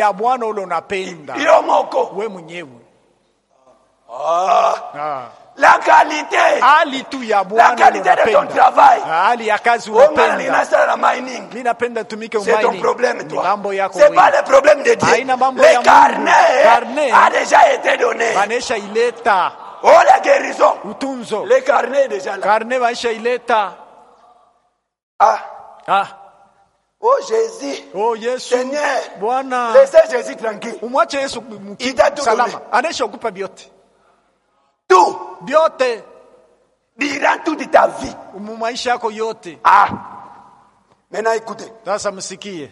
Iromoko. La qualité. La qualité de ton travail. C'est ton problème, toi. C'est pas le problème de Dieu. Le carnet a déjà été donné. Oh, la guérison. Le carnet est déjà là. Oh Jésus. Oh Yesu. Seigneur. Laissez Jésus tranquille. Il t'a tout donné. Tout. Biote. Durant toute ta vie. Maisha yako yote. Maintenant écoutez. Sasa msikie.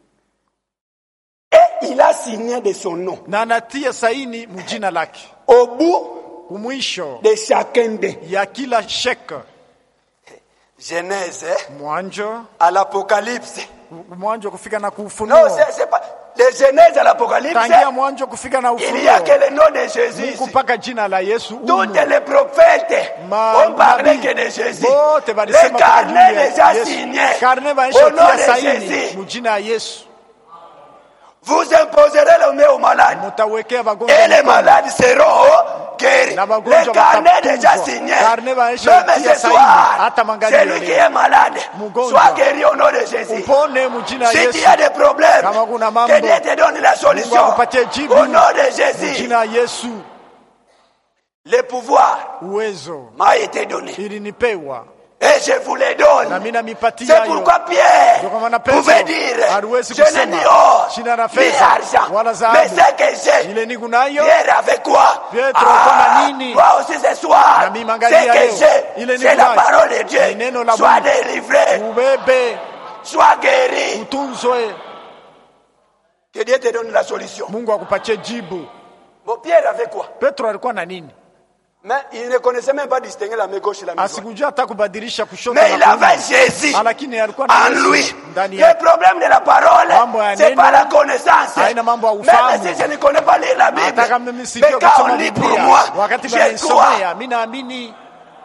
Et il a signé de son nom. Na anatia saini mjina lake. Au bout kumwisho de chacun de. Ya kila chèque. Genèse Mwanzo à l'Apocalypse. Mwanzo kufika na Non, kuufunuo. c'est pas les Genèse à l'Apocalypse. Tangia Mwanzo kufika na Il y a que ufunuo. le nom de Jésus. Mungu paka jina la Yesu Tous umo. les prophètes ont parlé que de Jésus. Bote Les balisema kwa jina carnets ya déjà Yesu. signés Karne au baisha nom tia de saini Jésus. mujina ya Yesu. Vous imposerez le mains aux malades. Mutawekea Et wagonjwa les mikono. malades seront guéris. Na wagonjwa Les carnets déjà watatunzwa. signés. Karne baisha Même tia ce saini. soir, Hata mangali celui qui leo. est malade Mgonjwa. soit guéri au nom de Jésus. Upone mujina ya Si Yesu. tu as des problèmes, Kama kuna mambo, que Dieu te donne la Mungu solution. akupatie jibu. Au nom de Jésus, Mujina ya Yesu. le pouvoir Uwezo m'a été donné. ilinipewa Et je vous les na donne. mimi namipatia C'est hiyo. pourquoi Pierre Ndio kwa maana Petro pouvait dire, haliwezi je n'ai kusema, ni or, sina na ni fedha, argent, wala mais dhahabu. ce que j'ai, Ile niko nayo Pierre avec quoi? Pietro alikuwa na nini? Toi aussi ce soir, Na mimi ce angalia que leo, j'ai, ile c'est niko la nayo. parole de Ni Dieu. neno la Sois Mungu. délivré, Ubebe, sois guéri. utunzwe, Que Dieu te donne la solution. Mungu akupatie jibu. Bon, Pierre avait quoi? Petro alikuwa na nini? Mais il ne connaissait même pas distinguer la main gauche et la main droite. Asikujua hata kubadilisha kushoto Mais il na avait kuume. Jésus Lakini alikuwa na en Yesu lui. ndani Le yake. problème de la parole, Mambo ya c'est neno, pas la connaissance. haina mambo ya Même ufahamu. si je ne connais pas lire la Bible, Hata kama mimi mais sijui quand kusoma on lit pour Biblia, moi, wakati je crois. bananisomea, mimi naamini,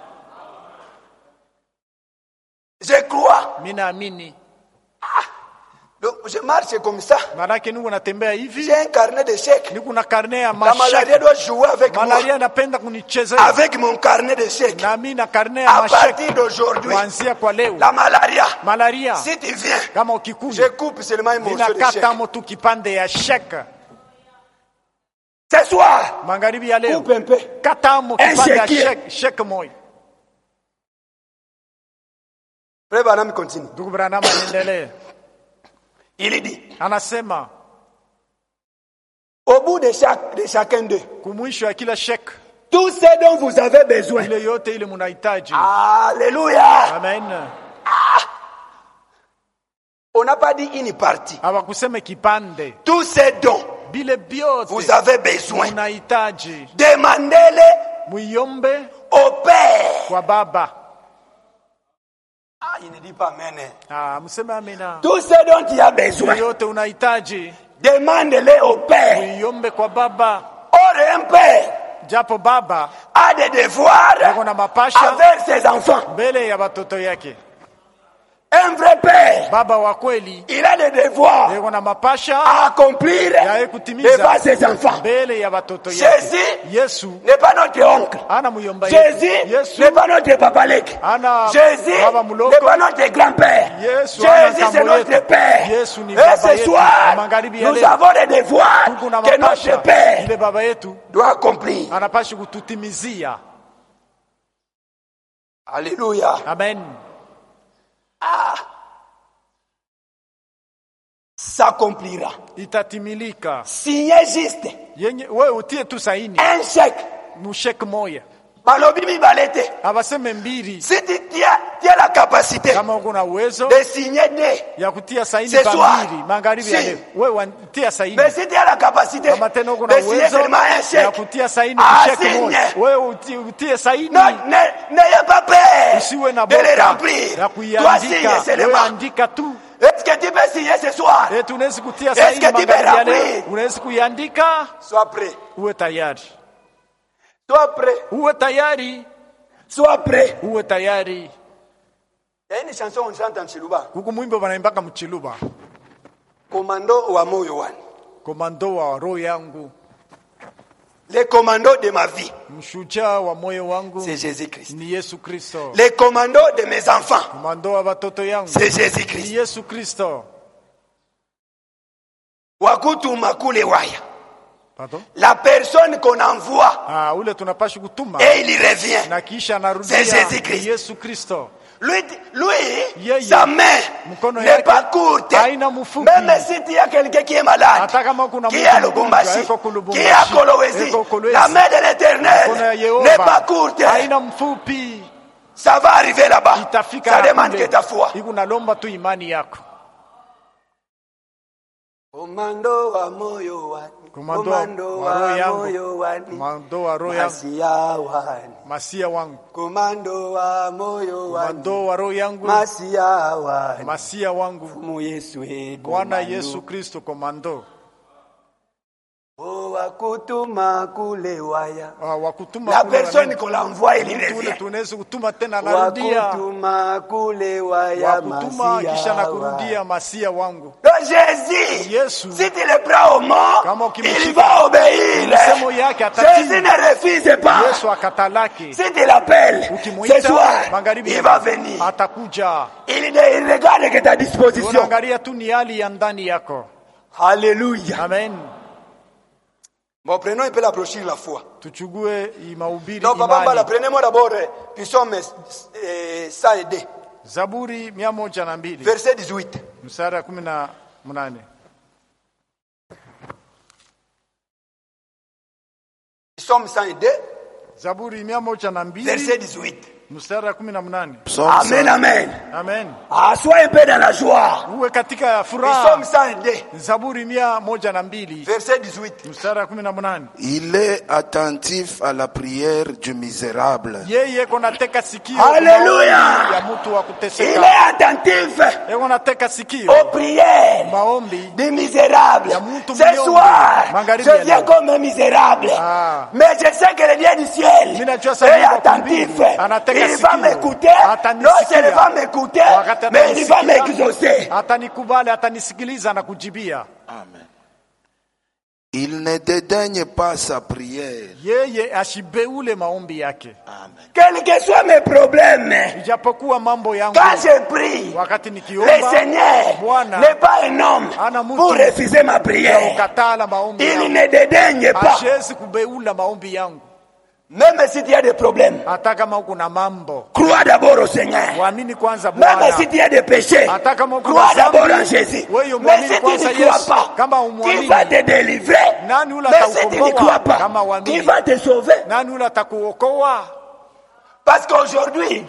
Je crois. mimi naamini. Donc, je marche comme ça. Maanake niko natembea hivi, J'ai un carnet de chèques. niko na karne ya La malaria mashaka. doit jouer avec moi. Malaria inapenda kunichezea. Avec mon carnet de chèques. Na mimi na karne ya À mashaka. partir d'aujourd'hui, Kuanzia kwa leo. la malaria, Malaria si tu viens, kama je ukikuja, coupe seulement un morceau de ninakata chèque. mo tu kipande ya shaka. Ce soir, Magharibi ya leo. coupe un peu. Kata mo kipande ya chèque. shaka, shaka moja. Frère Branham continue. Ndugu Branham anaendelea. Il dit, Anasema au bout de chacun d'eux, kumwisho ya kila shaka, tout ce dont vous avez besoin. ile yote ile mnahitaji. Alléluia. Amen. On n'a pas dit une partie. Hawakusema kipande. Tout ce dont Bile biote vous avez besoin, mnahitaji. demandez-le Muiombe au Père. kwa Baba. Ah, il ne dit pas amen. Ah, mseme amina. Tout ce dont tu as besoin, Ile yote unahitaji, demande-le au Père. muiombe kwa Baba. Or, un Père Japo Baba a des devoirs yuko na mapasha avec ses enfants. mbele ya watoto yake. Un vrai Père, Baba wa kweli il a des devoirs yuko na mapasha à accomplir ya kutimiza devant ses enfants. mbele ya watoto yake. Jésus Yesu n'est pas notre oncle. ana muyomba yetu. Jésus Yesu n'est pas notre papa Lek. ana Jésus baba n'est muloko. pas notre grand-père. Yesu ana Jésus c'est kambo notre yetu. Père. Yesu ni Et baba ce yetu. soir, Magharibi ya nous leo avons des devoirs tuko na que notre mapasha Père ile baba yetu doit accomplir. anapashi kututimizia. Alléluia. Amen. S'accomplira. Itatimilika. Signé juste. Yenye wewe utie tu saini Un chèque. mushek moya. Balobi mibalete. Abaseme mbili Si tu as la capacité kama uko na uwezo de signer deux, ya kutia saini Ce soir, mbili magharibi ya si. leo. Wewe tia saini. mais si tu as la capacité Kama tena uko na de signer uwezo seulement un ya chèque, kutia saini Ah, mushek signe. moya. Wewe utie saini. n'ayez pas peur Usiwe na de le boka remplir. ya Toi signer kuiandika. Wewe seulement. andika tu. Est-ce que tu peux signer ce soir? Tunaweza kutia Est-ce saini que tu peux magharibi ya leo. remplir? Unaweza kuiandika. Sois prêt. Uwe tayari. Sois prêt. Uwe tayari. Sois prêt. Uwe tayari. Il y a une chanson on chante en Chiluba. Kuku mwimbo wanaimbaka mchiluba. Commando wa moyo wan. Komando wa roho yangu. Le commando de ma vie, Mshujaa wa moyo wangu c'est Jésus-Christ. ni Yesu Kristo. Le commando de mes enfants, Komando wa watoto yangu c'est ni Jésus-Christ. Yesu Kristo. Wakutuma kule waya. Pardon? La personne qu'on envoie Ule tunapashi kutuma et il revient. na kisha anarudia C'est Jésus-Christ. ni Yesu Kristo. Lui, Yeye, sa main mkono n'est yake pas courte. haina mfupi. Même si tu as quelqu'un qui est malade, Hata kama kuna qui mtu est à mgonjwa, Lubumbashi, eko qui kulubumbashi, est à Kolwezi, eko Kolwezi, la main de mkono ya l'Éternel Yehova n'est pas courte. haina mfupi. Ça va arriver là-bas. Itafika Ça na demande kule. que ta foi. Iku nalomba tu imani yako. Commando wa moyo wangu. Komando wa roho yangu. Komando wa roho yangu. Masia wangu. Komando wa moyo wangu. Komando wa roho yangu. Masia wangu. Bwana Yesu Kristo komando. Wakutuma kule waya. Wakutuma la personne qu'on l'envoie il revient. Tunaweza kutuma tena narudia. Wakutuma kule waya. Wakutuma kisha nakurudia masia wangu. Donc Jésus, Yesu, si tu le prends au mot, il va obéir. Jésus ne refuse pas. Yesu akatalaki. Si tu l'appelles ce soir, il va venir. Atakuja. Il regarde que ta disposition. Unaangalia tu ni hali ya ndani yako. Alléluia. Amen. Bon, prenons un peu la brochure la foi. Tuchugue mahubiri imani. Non, papa, prenez-moi d'abord Psaume 102. Zaburi 102. Verset 18. Mstari 18. Psaume 102. Zaburi 102. Verset 18. Mstari 18. Amen, amen. Amen. Sois un peu dans la joie. Uwe katika furaha. Psaume 102. Zaburi 102. Verset 18. Mstari 18. Il est attentif à la prière du misérable. Yeye konateka sikio. Alléluia. Ya mtu wa kuteseka. Il est attentif. Yeye konateka sikio. Aux prières. Maombi. Des misérables. Ce soir, je viens comme un misérable. Mais je sais que le Dieu du ciel est attentif. Il va m'écouter, non seulement va m'écouter, mais il va m'exaucer. Atanikubali, atanisikiliza na kujibia. Amen. Il ne dédaigne pas sa prière. Yeye ashibeule maombi yake. Amen. Quels que soient mes problèmes, ijapokuwa mambo yangu, quand je prie, wakati nikiomba, le Seigneur n'est pas un homme pour refuser ma prière. Il ne dédaigne pas. Hashezi kubeula maombi yangu. Même si tu as des problèmes, crois d'abord au Seigneur. Même si tu as des péchés, crois d'abord en Jésus. Mais si tu ne crois pas, qui va te délivrer? Mais si tu ne crois pas, qui va te sauver? Parce qu'aujourd'hui,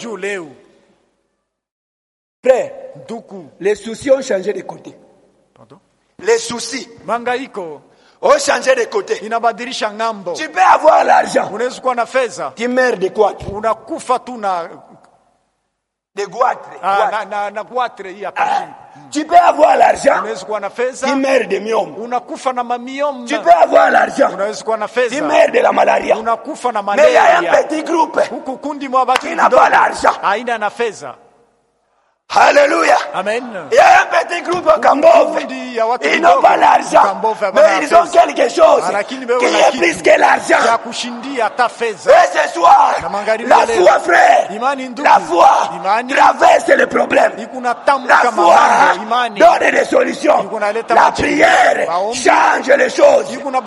frère, les soucis ont changé de côté. Les soucis ont changé de côté. Inabadilisha ngambo. Tu peux avoir l'argent. Unaweza kuwa na fedha. Tu meurs de quoi? Unakufa tu na de goitre. Na goitre hii hapa chini. Tu peux avoir l'argent. Unaweza kuwa na fedha. Tu meurs de myome. Unakufa na mamiome. Tu peux avoir l'argent. Unaweza kuwa na fedha. Tu meurs de la malaria. Unakufa na malaria. Mais il y a un petit groupe. Huku kundi mwa watu qui n'a pas l'argent. Haina na fedha. Alléluia. Amen. Il y a un petit groupe au Cambodge. Ils n'ont pas l'argent, mais ils ont quelque chose qui est plus que l'argent. Et ce soir, la foi, frère, la foi traverse le problème. La foi donne des solutions. La prière change les choses.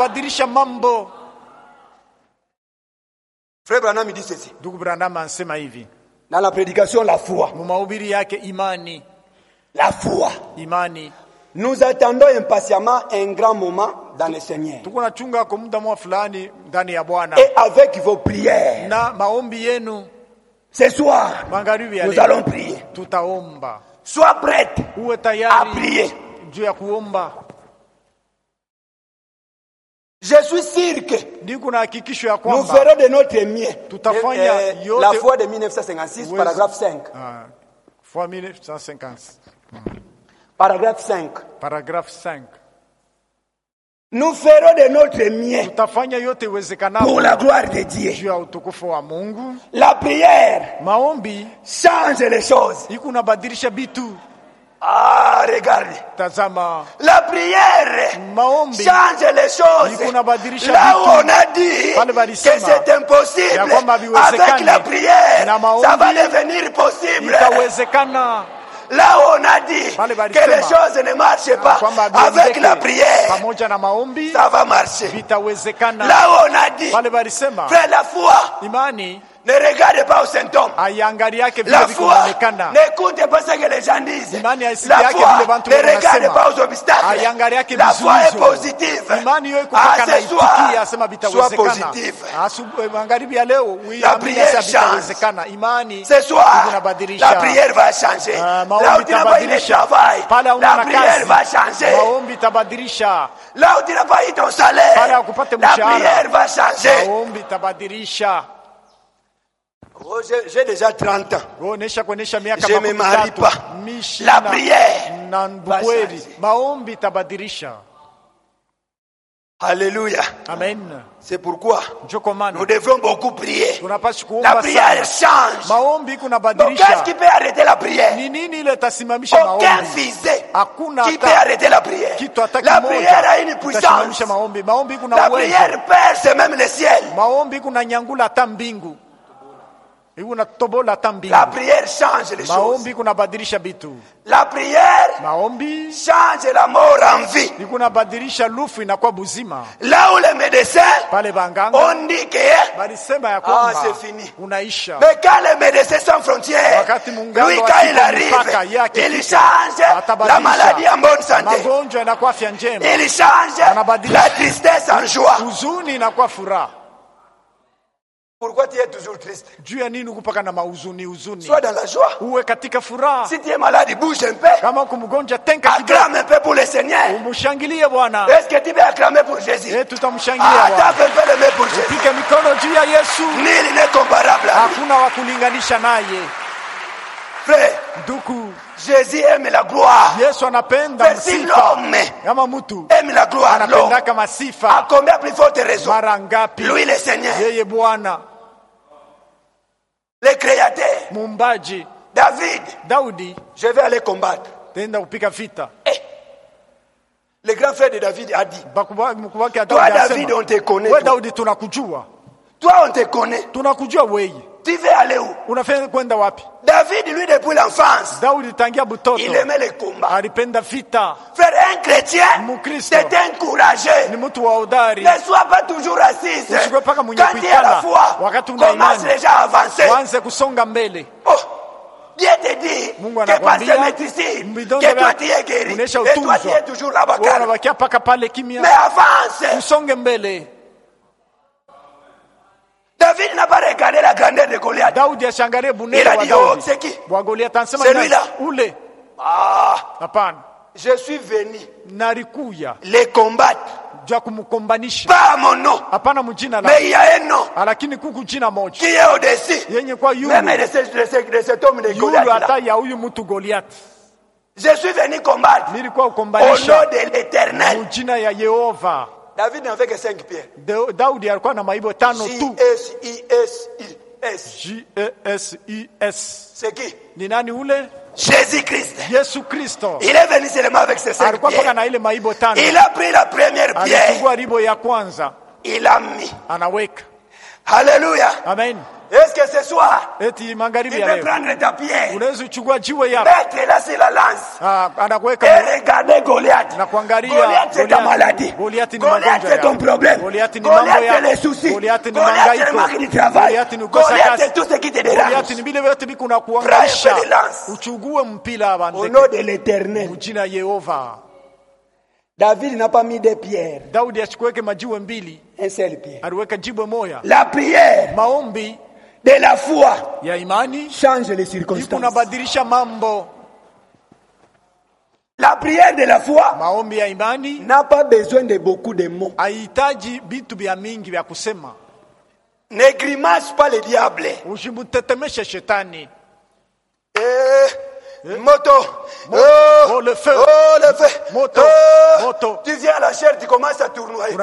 Frère Branham dit ceci. Dans la prédication, la foi. La foi. Nous attendons impatiemment un grand moment dans le Seigneur. Et avec vos prières, ce soir, nous allons prier. Sois prête à prier. Je suis sûr que nous ferons de notre mieux. La foi de 1956, paragraphe 5. Foi 1950. Paragraphe 5. Paragraphe 5. Nous ferons de notre mieux pour la gloire de Dieu. La prière change les choses. Ah, regarde. La prière change les choses. Là où on a dit que c'est impossible, avec la prière, ça va devenir possible. Là où on a dit que les choses ne marchent pas, avec la prière, ça va marcher. Là où on a dit, frère, la foi Ne regarde pas aux symptômes. La foi, n'écoute pas ce que les gens disent. La foi, ne regarde pas aux obstacles. La foi est positive. Sois positif. La prière change. Ce soir, la prière va changer. Là où tu n'as pas eu le travail, la prière va changer. Là où tu n'as pas eu ton salaire, la prière va changer. Oh, j'ai déjà 30 ans. Je ne me marie pas. La prière va changer. Alléluia. Amen. C'est pourquoi nous devons beaucoup prier. La prière change. Donc, qu'est-ce qui peut arrêter la prière? Aucun physique qui peut arrêter la prière. La prière a une puissance. La prière perce même le ciel. La prière change les choses. La prière change la mort en vie. Là où les médecins on dit que c'est fini. Mais quand les médecins sans frontières, lui quand il arrive, il change la maladie en bonne santé. Il change la tristesse en joie. Pourquoi tu es toujours triste? Sois dans la joie. Si tu es malade, bouge un peu. Acclame un peu pour le Seigneur. Est-ce que tu veux acclamer pour Jésus? Tape un peu le main pour Jésus. Nul n'est comparable à lui. Frère, Jésus aime la gloire. Mais si l'homme aime la gloire, l'homme a combien plus forte raison? Lui le Seigneur, le créateur, David, je vais aller combattre. Le grand frère de David a dit, toi David on te connaît. Toi on te connaît. Tu veux aller où? David, lui, depuis l'enfance, il aimait les combats. Faire un chrétien, c'est encouragé. Ne sois pas toujours assis. Quand tu es à la foi, commence déjà à avancer. Oh, Dieu te dit que par ce médecine, que toi tu es guéri. Et toi tu es toujours là-bas. Mais avance. David n'a pas regardé la grandeur de Goliath. Il a dit, oh, c'est qui? Celui-là. Je suis venu les combattre. Pas à mon nom. Mais il y a un nom qui est au-dessus. Même de cet homme de Goliath. Je suis venu combattre au nom de l'Éternel. David n'avait que 5 pieds. J-E-S-I-S. C'est qui? Jésus-Christ. Il est venu seulement avec ses 5 pieds. Il a pris la première pierre. Il a mis. Alléluia. Amen. Est-ce que ce soir, tu peux prendre ta pierre, mettre-la sur la lance et regarder Goliath. Goliath c'est ta maladie. Goliath c'est ton problème. Goliath c'est les soucis. Goliath c'est le manque du travail. Goliath c'est tout ce qui te dérange. Prends un peu de lance. Au nom de l'Éternel. David n'a pas mis des pierres. Un seul pied. La prière de la foi change les circonstances. La prière de la foi n'a pas besoin de beaucoup de mots. Ne grimace pas le diable. Moto. Oh, le feu. Oh, le feu. Moto. Moto. Tu viens à la chair, tu commences à tournoyer.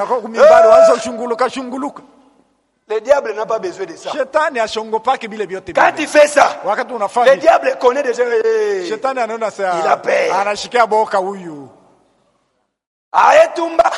Le diable n'a pas besoin de ça. Quand tu fais ça, le diable connaît déjà. Il a peur. Aetumba.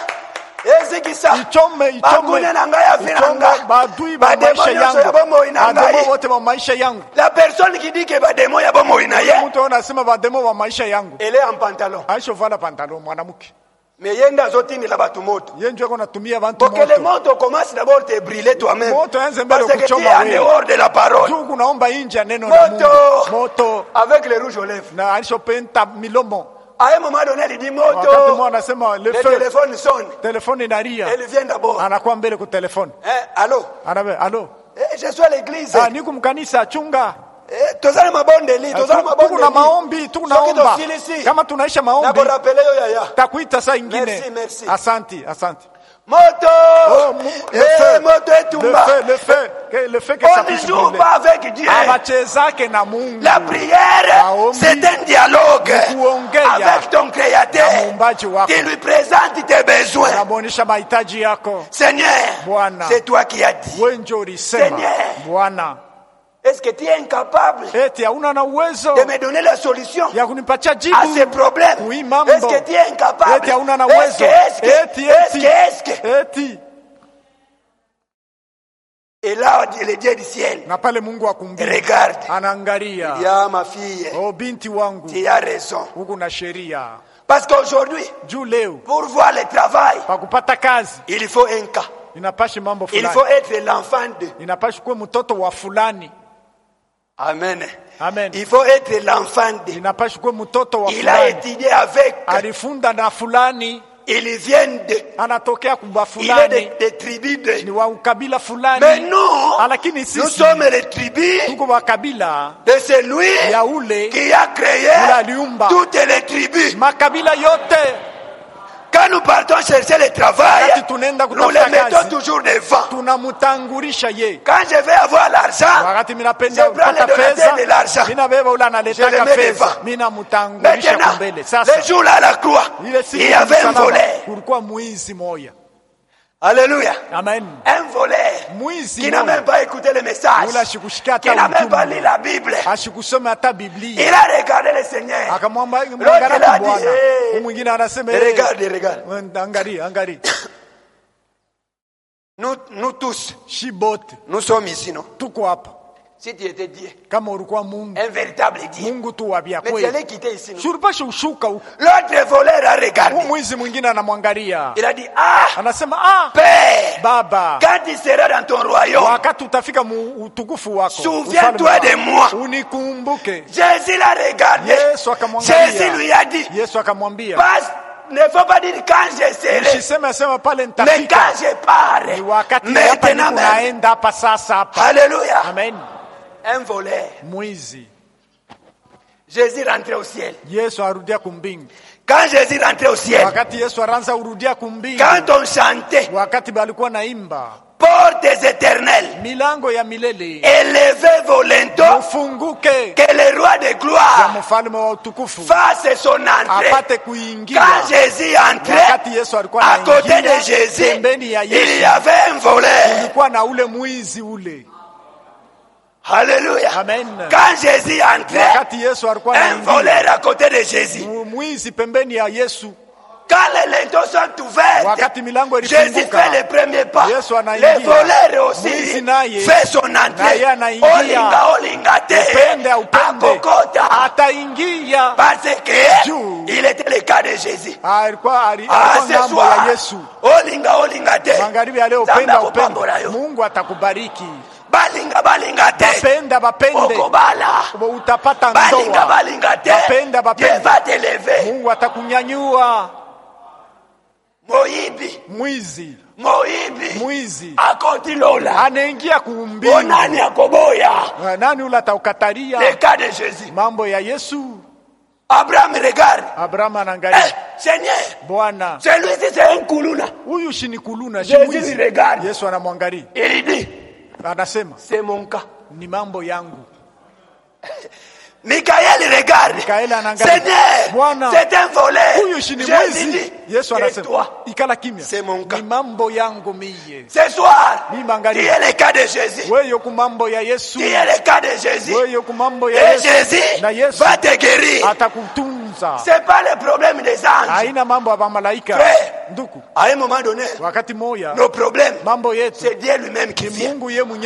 La personne qui dit que bademo ya bomo inaye, elle est en pantalon. Mais yenda zotini la batu moto. Yenjo yako natumia bantu Pour que moto. le monde commence d'abord à te brûler toi-même. Moto yanze mbele Parce que tu es kuchoma en dehors de la parole. Juku naomba inje ya neno la Mungu. Moto. Avec les rouges aux lèvres. Na alishopenta milomo. À un moment donné, il dit moto. Wakati mwana anasema le feu. Téléphone sonne. Telefoni inalia. Elle vient d'abord. Anakuwa mbele ku telefoni. Allô? Anabe, allô? Je suis à l'église. Niko mkanisa chunga. Tozana mabonde li, tozana mabonde. Kuna maombi, tunaomba. Kama tunaisha maombi. Na borapele yo yaya. Takuita saa ingine. Merci. Asante. Moto. Moto etumba. Le feu que ça puisse brûler. On ne joue pas avec Dieu. La prière, c'est un dialogue avec ton Créateur. Tu lui présentes tes besoins. Seigneur, c'est toi qui as dit. Seigneur, est-ce que tu es incapable de me donner la solution à ces problèmes? Est-ce que tu es incapable? Est-ce que Et là, le Dieu du ciel regarde. Il y a ma fille. Tu as raison. Parce qu'aujourd'hui, pour voir le travail, il faut un cas. Il faut être l'enfant de. Amen. Il faut être l'enfant de. Il a étudié avec. Il vient de. Il est des tribus de. Mais nous sommes les tribus de celui qui a créé toutes les tribus. Quand nous partons chercher le travail, nous les mettons toujours devant. Quand je vais avoir l'argent, je prends le donateur de l'argent. Je le mets devant. Maintenant, le jour là à la croix, il y avait un voleur. Alléluia. Amen. Un voleur qui n'a même pas écouté le message, qui n'a même pas lu la Bible. Il a regardé le Seigneur. L'autre l'a dit, regarde. Nous tous, nous sommes ici, non? Si tu étais Dieu, un véritable Dieu, mais tu allais quitter ici, non? L'autre voleur a regardé. Il a dit, Père, quand tu seras dans ton royaume, souviens-toi de moi. Jésus l'a regardé. Jésus lui a dit, ne faut pas dire quand je serai, mais quand je pars, maintenant même. Alléluia. Amen. Un voleur. Jésus rentrait au ciel. Quand Jésus rentrait au ciel, quand on chantait, portes éternelles, élevez vos linteaux, que le roi de gloire fasse son entrée. Quand Jésus entrait, à côté de Jésus, il y avait un voleur. Alléluia. Amen. Quand Jésus entrait, un voleur à côté de Jésus. Quand les linteaux sont ouverts, Jésus fait le premier pas. Le voleur aussi fait son entrée. Olinga akokota. Parce que il était le cas de Jésus. Ce soir, olinga te. Zamba kupambora yo. Mungu atakubariki. Balinga te. Bapende. Okobala. Utapata ndoa. Balinga te. Dieu va te lever. Mungu atakunyanyua. Mwizi akoti lola anaingia kuumbia. Nani akoboya? Nani ula ataukataria? Le cas de Jésus. Mambo ya Yesu. Abraham regarde. Abraham anaangalia. Seigneur. Bwana. Celui-ci c'est un kuluna. Huyu si ni kuluna, si mwizi. Jésus regarde. Yesu anamwangalia. Il dit. Anasema. C'est mon cas. Ni mambo yangu. Michael regarde. Seigneur, c'est un voleur. Jésus dit, c'est mon cas. Ce soir, tu es le cas de Jésus. Tu es le cas de Jésus. Et Jésus va te guérir. C'est pas le problème des anges. Frère, à un moment donné, nos problèmes, c'est Dieu lui-même qui vient.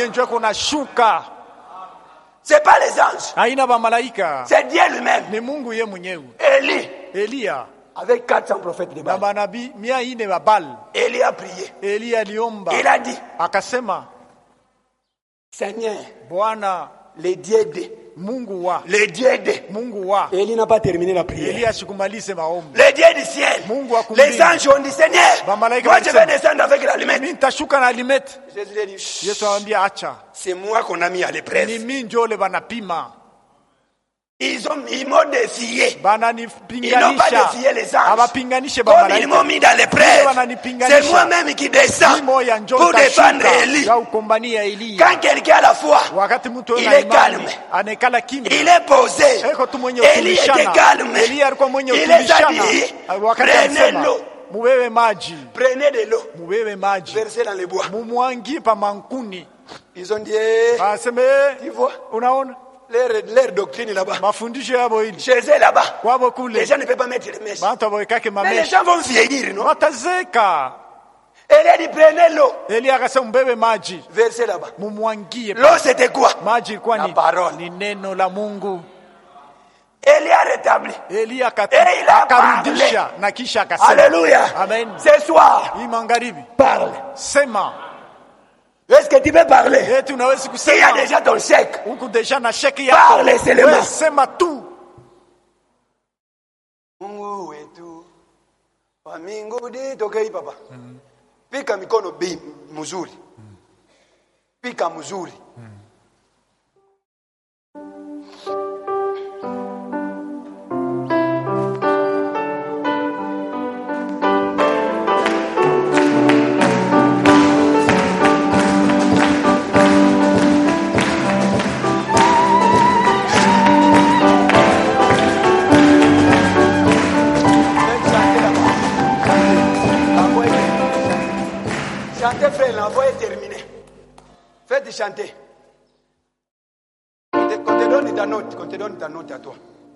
C'est pas les anges. C'est Dieu lui-même. Élie. avec 400 prophètes de Baal. Na manabii 400 wa Baal. Élie a prié. Eli aliomba. Il a dit, Akasema, Seigneur, Bwana les dieux de Mungu wa. les dieux de Mungu wa. Élie n'a pas terminé la Eli prière. asikumalize maombi. Les dieux du ciel. Mungu wa kumbingu. Les anges ont dit, Seigneur, Bamalaika moi je vais walisema, descendre avec l'allumette. Mimi nitashuka na alimete. Jésus lui a dit, Chut, Yesu anamwambia acha. c'est moi qu'on a mis à Ni l'épreuve. mimi ndio le banapima. Ils m'ont défié. Ils n'ont pas Bananipinganisha. défié les anges. Abapinganishe Comme ils bamalaika. m'ont mis dans l'épreuve. C'est moi-même qui descends pour défendre Élie. Ya ukombania Eliya. Quand quelqu'un a la foi, Wakati mtu il ana est calme. imani, anekala kimya. Il est posé. Eko tu mwenye Élie était utulishana. calme. Eliya alikuwa mwenye Il les a utulishana. dit, Wakati prenez alisema, l'eau. muwewe maji. Prenez de l'eau. Muwewe maji. Versez dans les bois. Mumwangi pa mankuni. Ils ont dit, tu Aseme, vois, unaona? leur doctrine là-bas. Mafundisho yabo hili. Chez eux là-bas, Kwabo kule. les gens ne peuvent pas mettre les mèches. Bantu abawekake Mais les mameshi. gens vont vieillir, non? Watazeka. Elle a dit, prenez l'eau. Eliya akasema mbebe maji. Versez là-bas. Mumwangie. L'eau, c'était quoi? Maji ilikuwa La ni parole. ni neno la Mungu. Élie a rétabli. Eliya Et il a akarudisha na kisha akasema. Alléluia. Amen. Ce soir, Hii magharibi. parle. Sema. Est-ce que tu peux parler? Eti unaweza Il y a kusema. déjà ton chèque. Huku deja na sheki Parle yako. seulement. Wewe sema tu. Mungu wetu wa mbinguni, tokei papa. Pika mikono mzuri. Pika mzuri. Chantez, frère, l'envoi est terminé. Faites chanter. Qu'on te donne ta note à toi.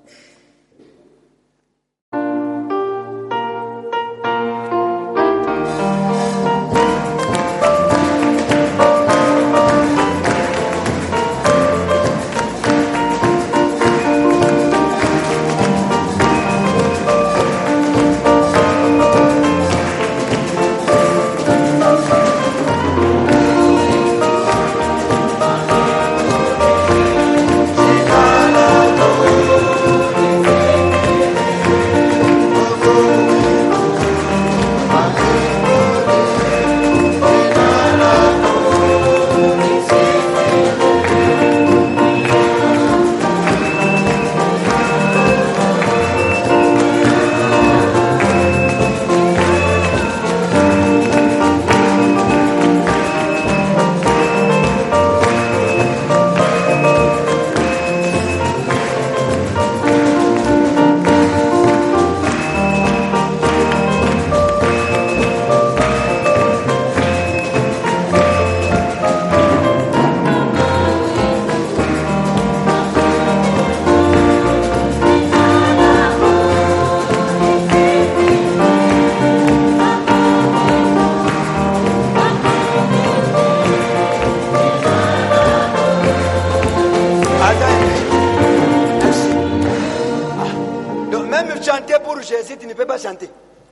Jésus, tu ne peux pas chanter.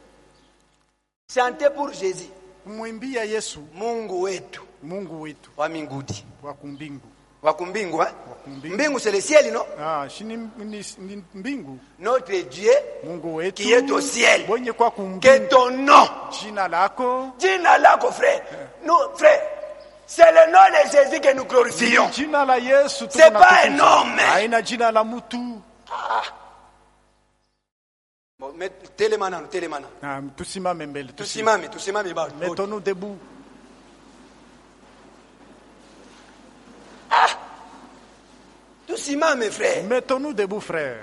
Chanter pour Jésus. Kumwimbia Yesu. Mungu wetu. Mungu wetu. Wa mbinguni. Wa kumbingu. Wa kumbingu, hein? Mbingu c'est le ciel, non? Ah, shini mbingu. Notre Dieu Mungu wetu qui est au ciel. Mwenye kwa kumbingu. Que ton nom. Jina lako. Jina lako, frère. Nous, frère, c'est le nom de Jésus que nous glorifions. Jina la Yesu. C'est pas un homme. Haina jina la mutu. Ah. Bon, mais télémana. Ah, tusimame mbele. Tusimame bado. Mettons-nous debout. Ah. Tusimame, frère. Mettons-nous debout, frère.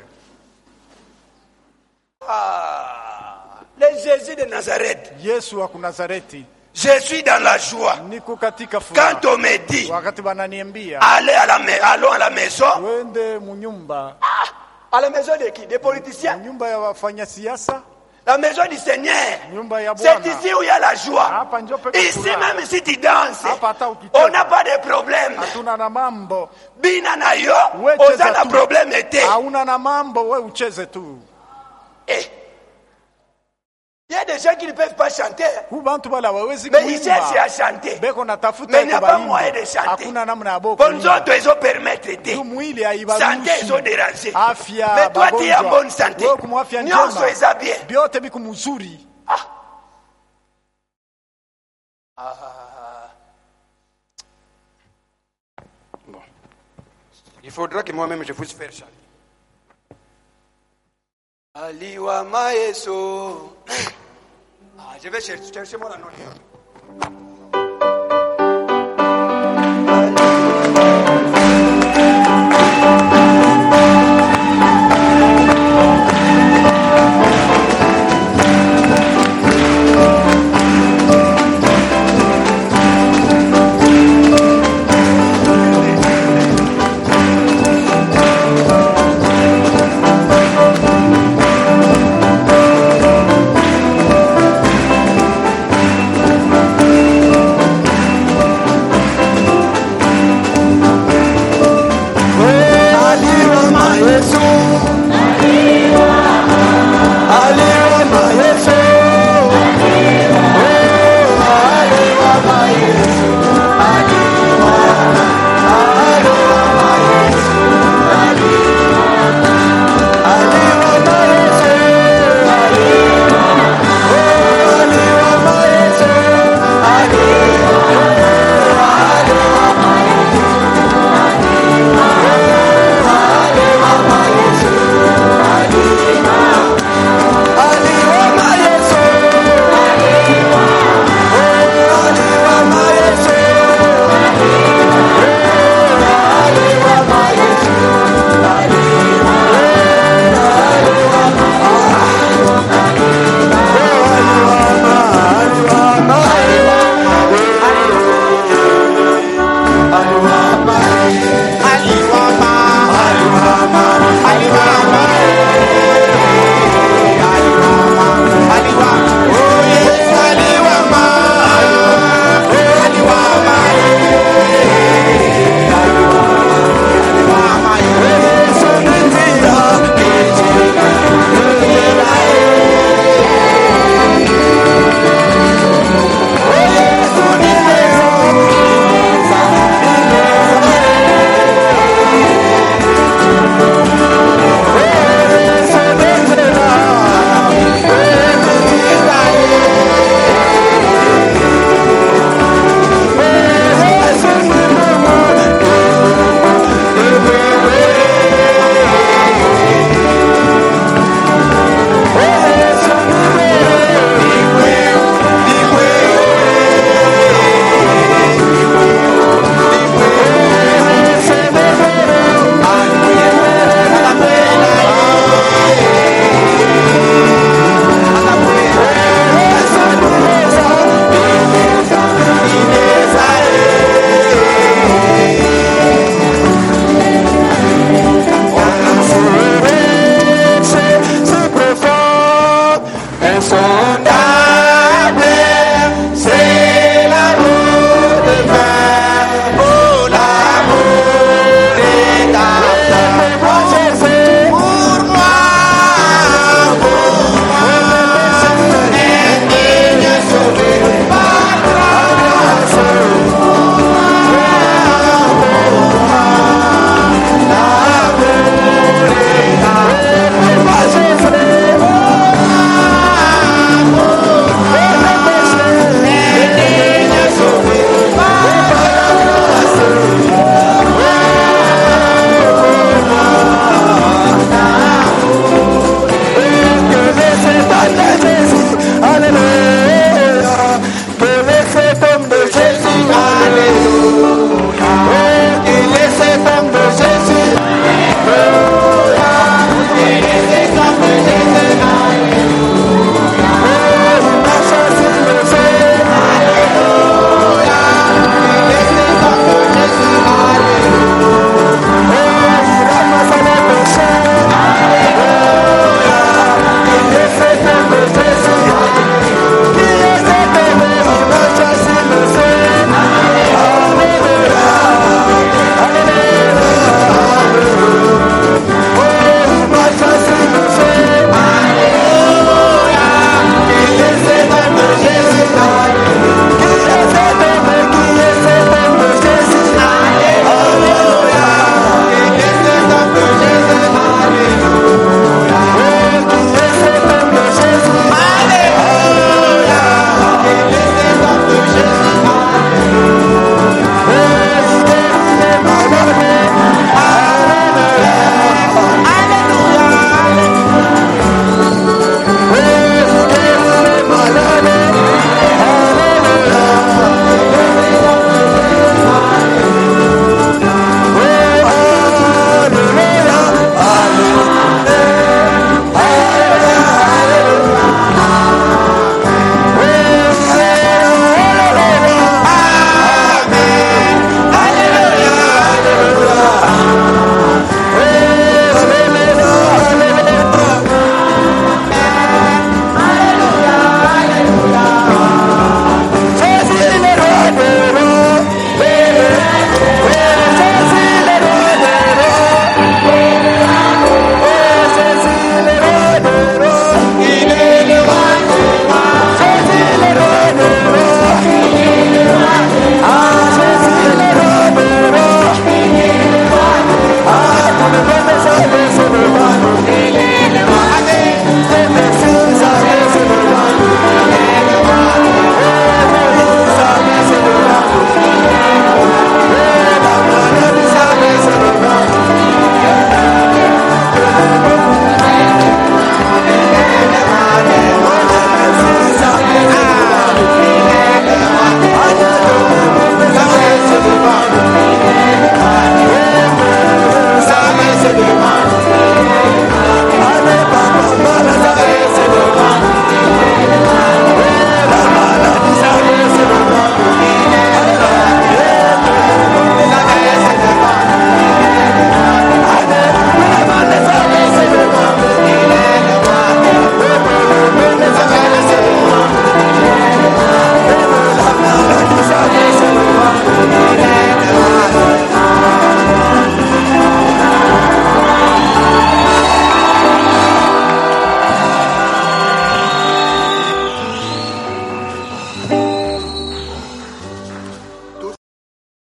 Ah. Le Jésus de Nazareth. Yesu wa Nazareti. Je suis dans la joie. Niko katika furaha. Quand on me dit, wakati bananiambia, allons à la maison. Wende munyumba. Ah. À la maison de qui? Des politiciens. Nyumba ya wafanya siasa. La maison du Seigneur. C'est ici où il y a la joie. Ici même si tu danses, on n'a pas de problème. Hatuna na mambo. Bina na yo, oza na problème ete. Hauna na mambo, we ucheze tu. Eh. Il y a des gens qui ne peuvent pas chanter. Mais Mais ils cherchent à chanter. Mais il n'y a pas moyen de chanter. Bonzoto, ils ont permettre de santé, ils ont dérangé. Mais toi, tu es en bonne santé. Nyonso, ils ont bien. Bon. Il faudra que moi-même je puisse faire chanter. Aliwa Maeso. Je vais chercher moi la note.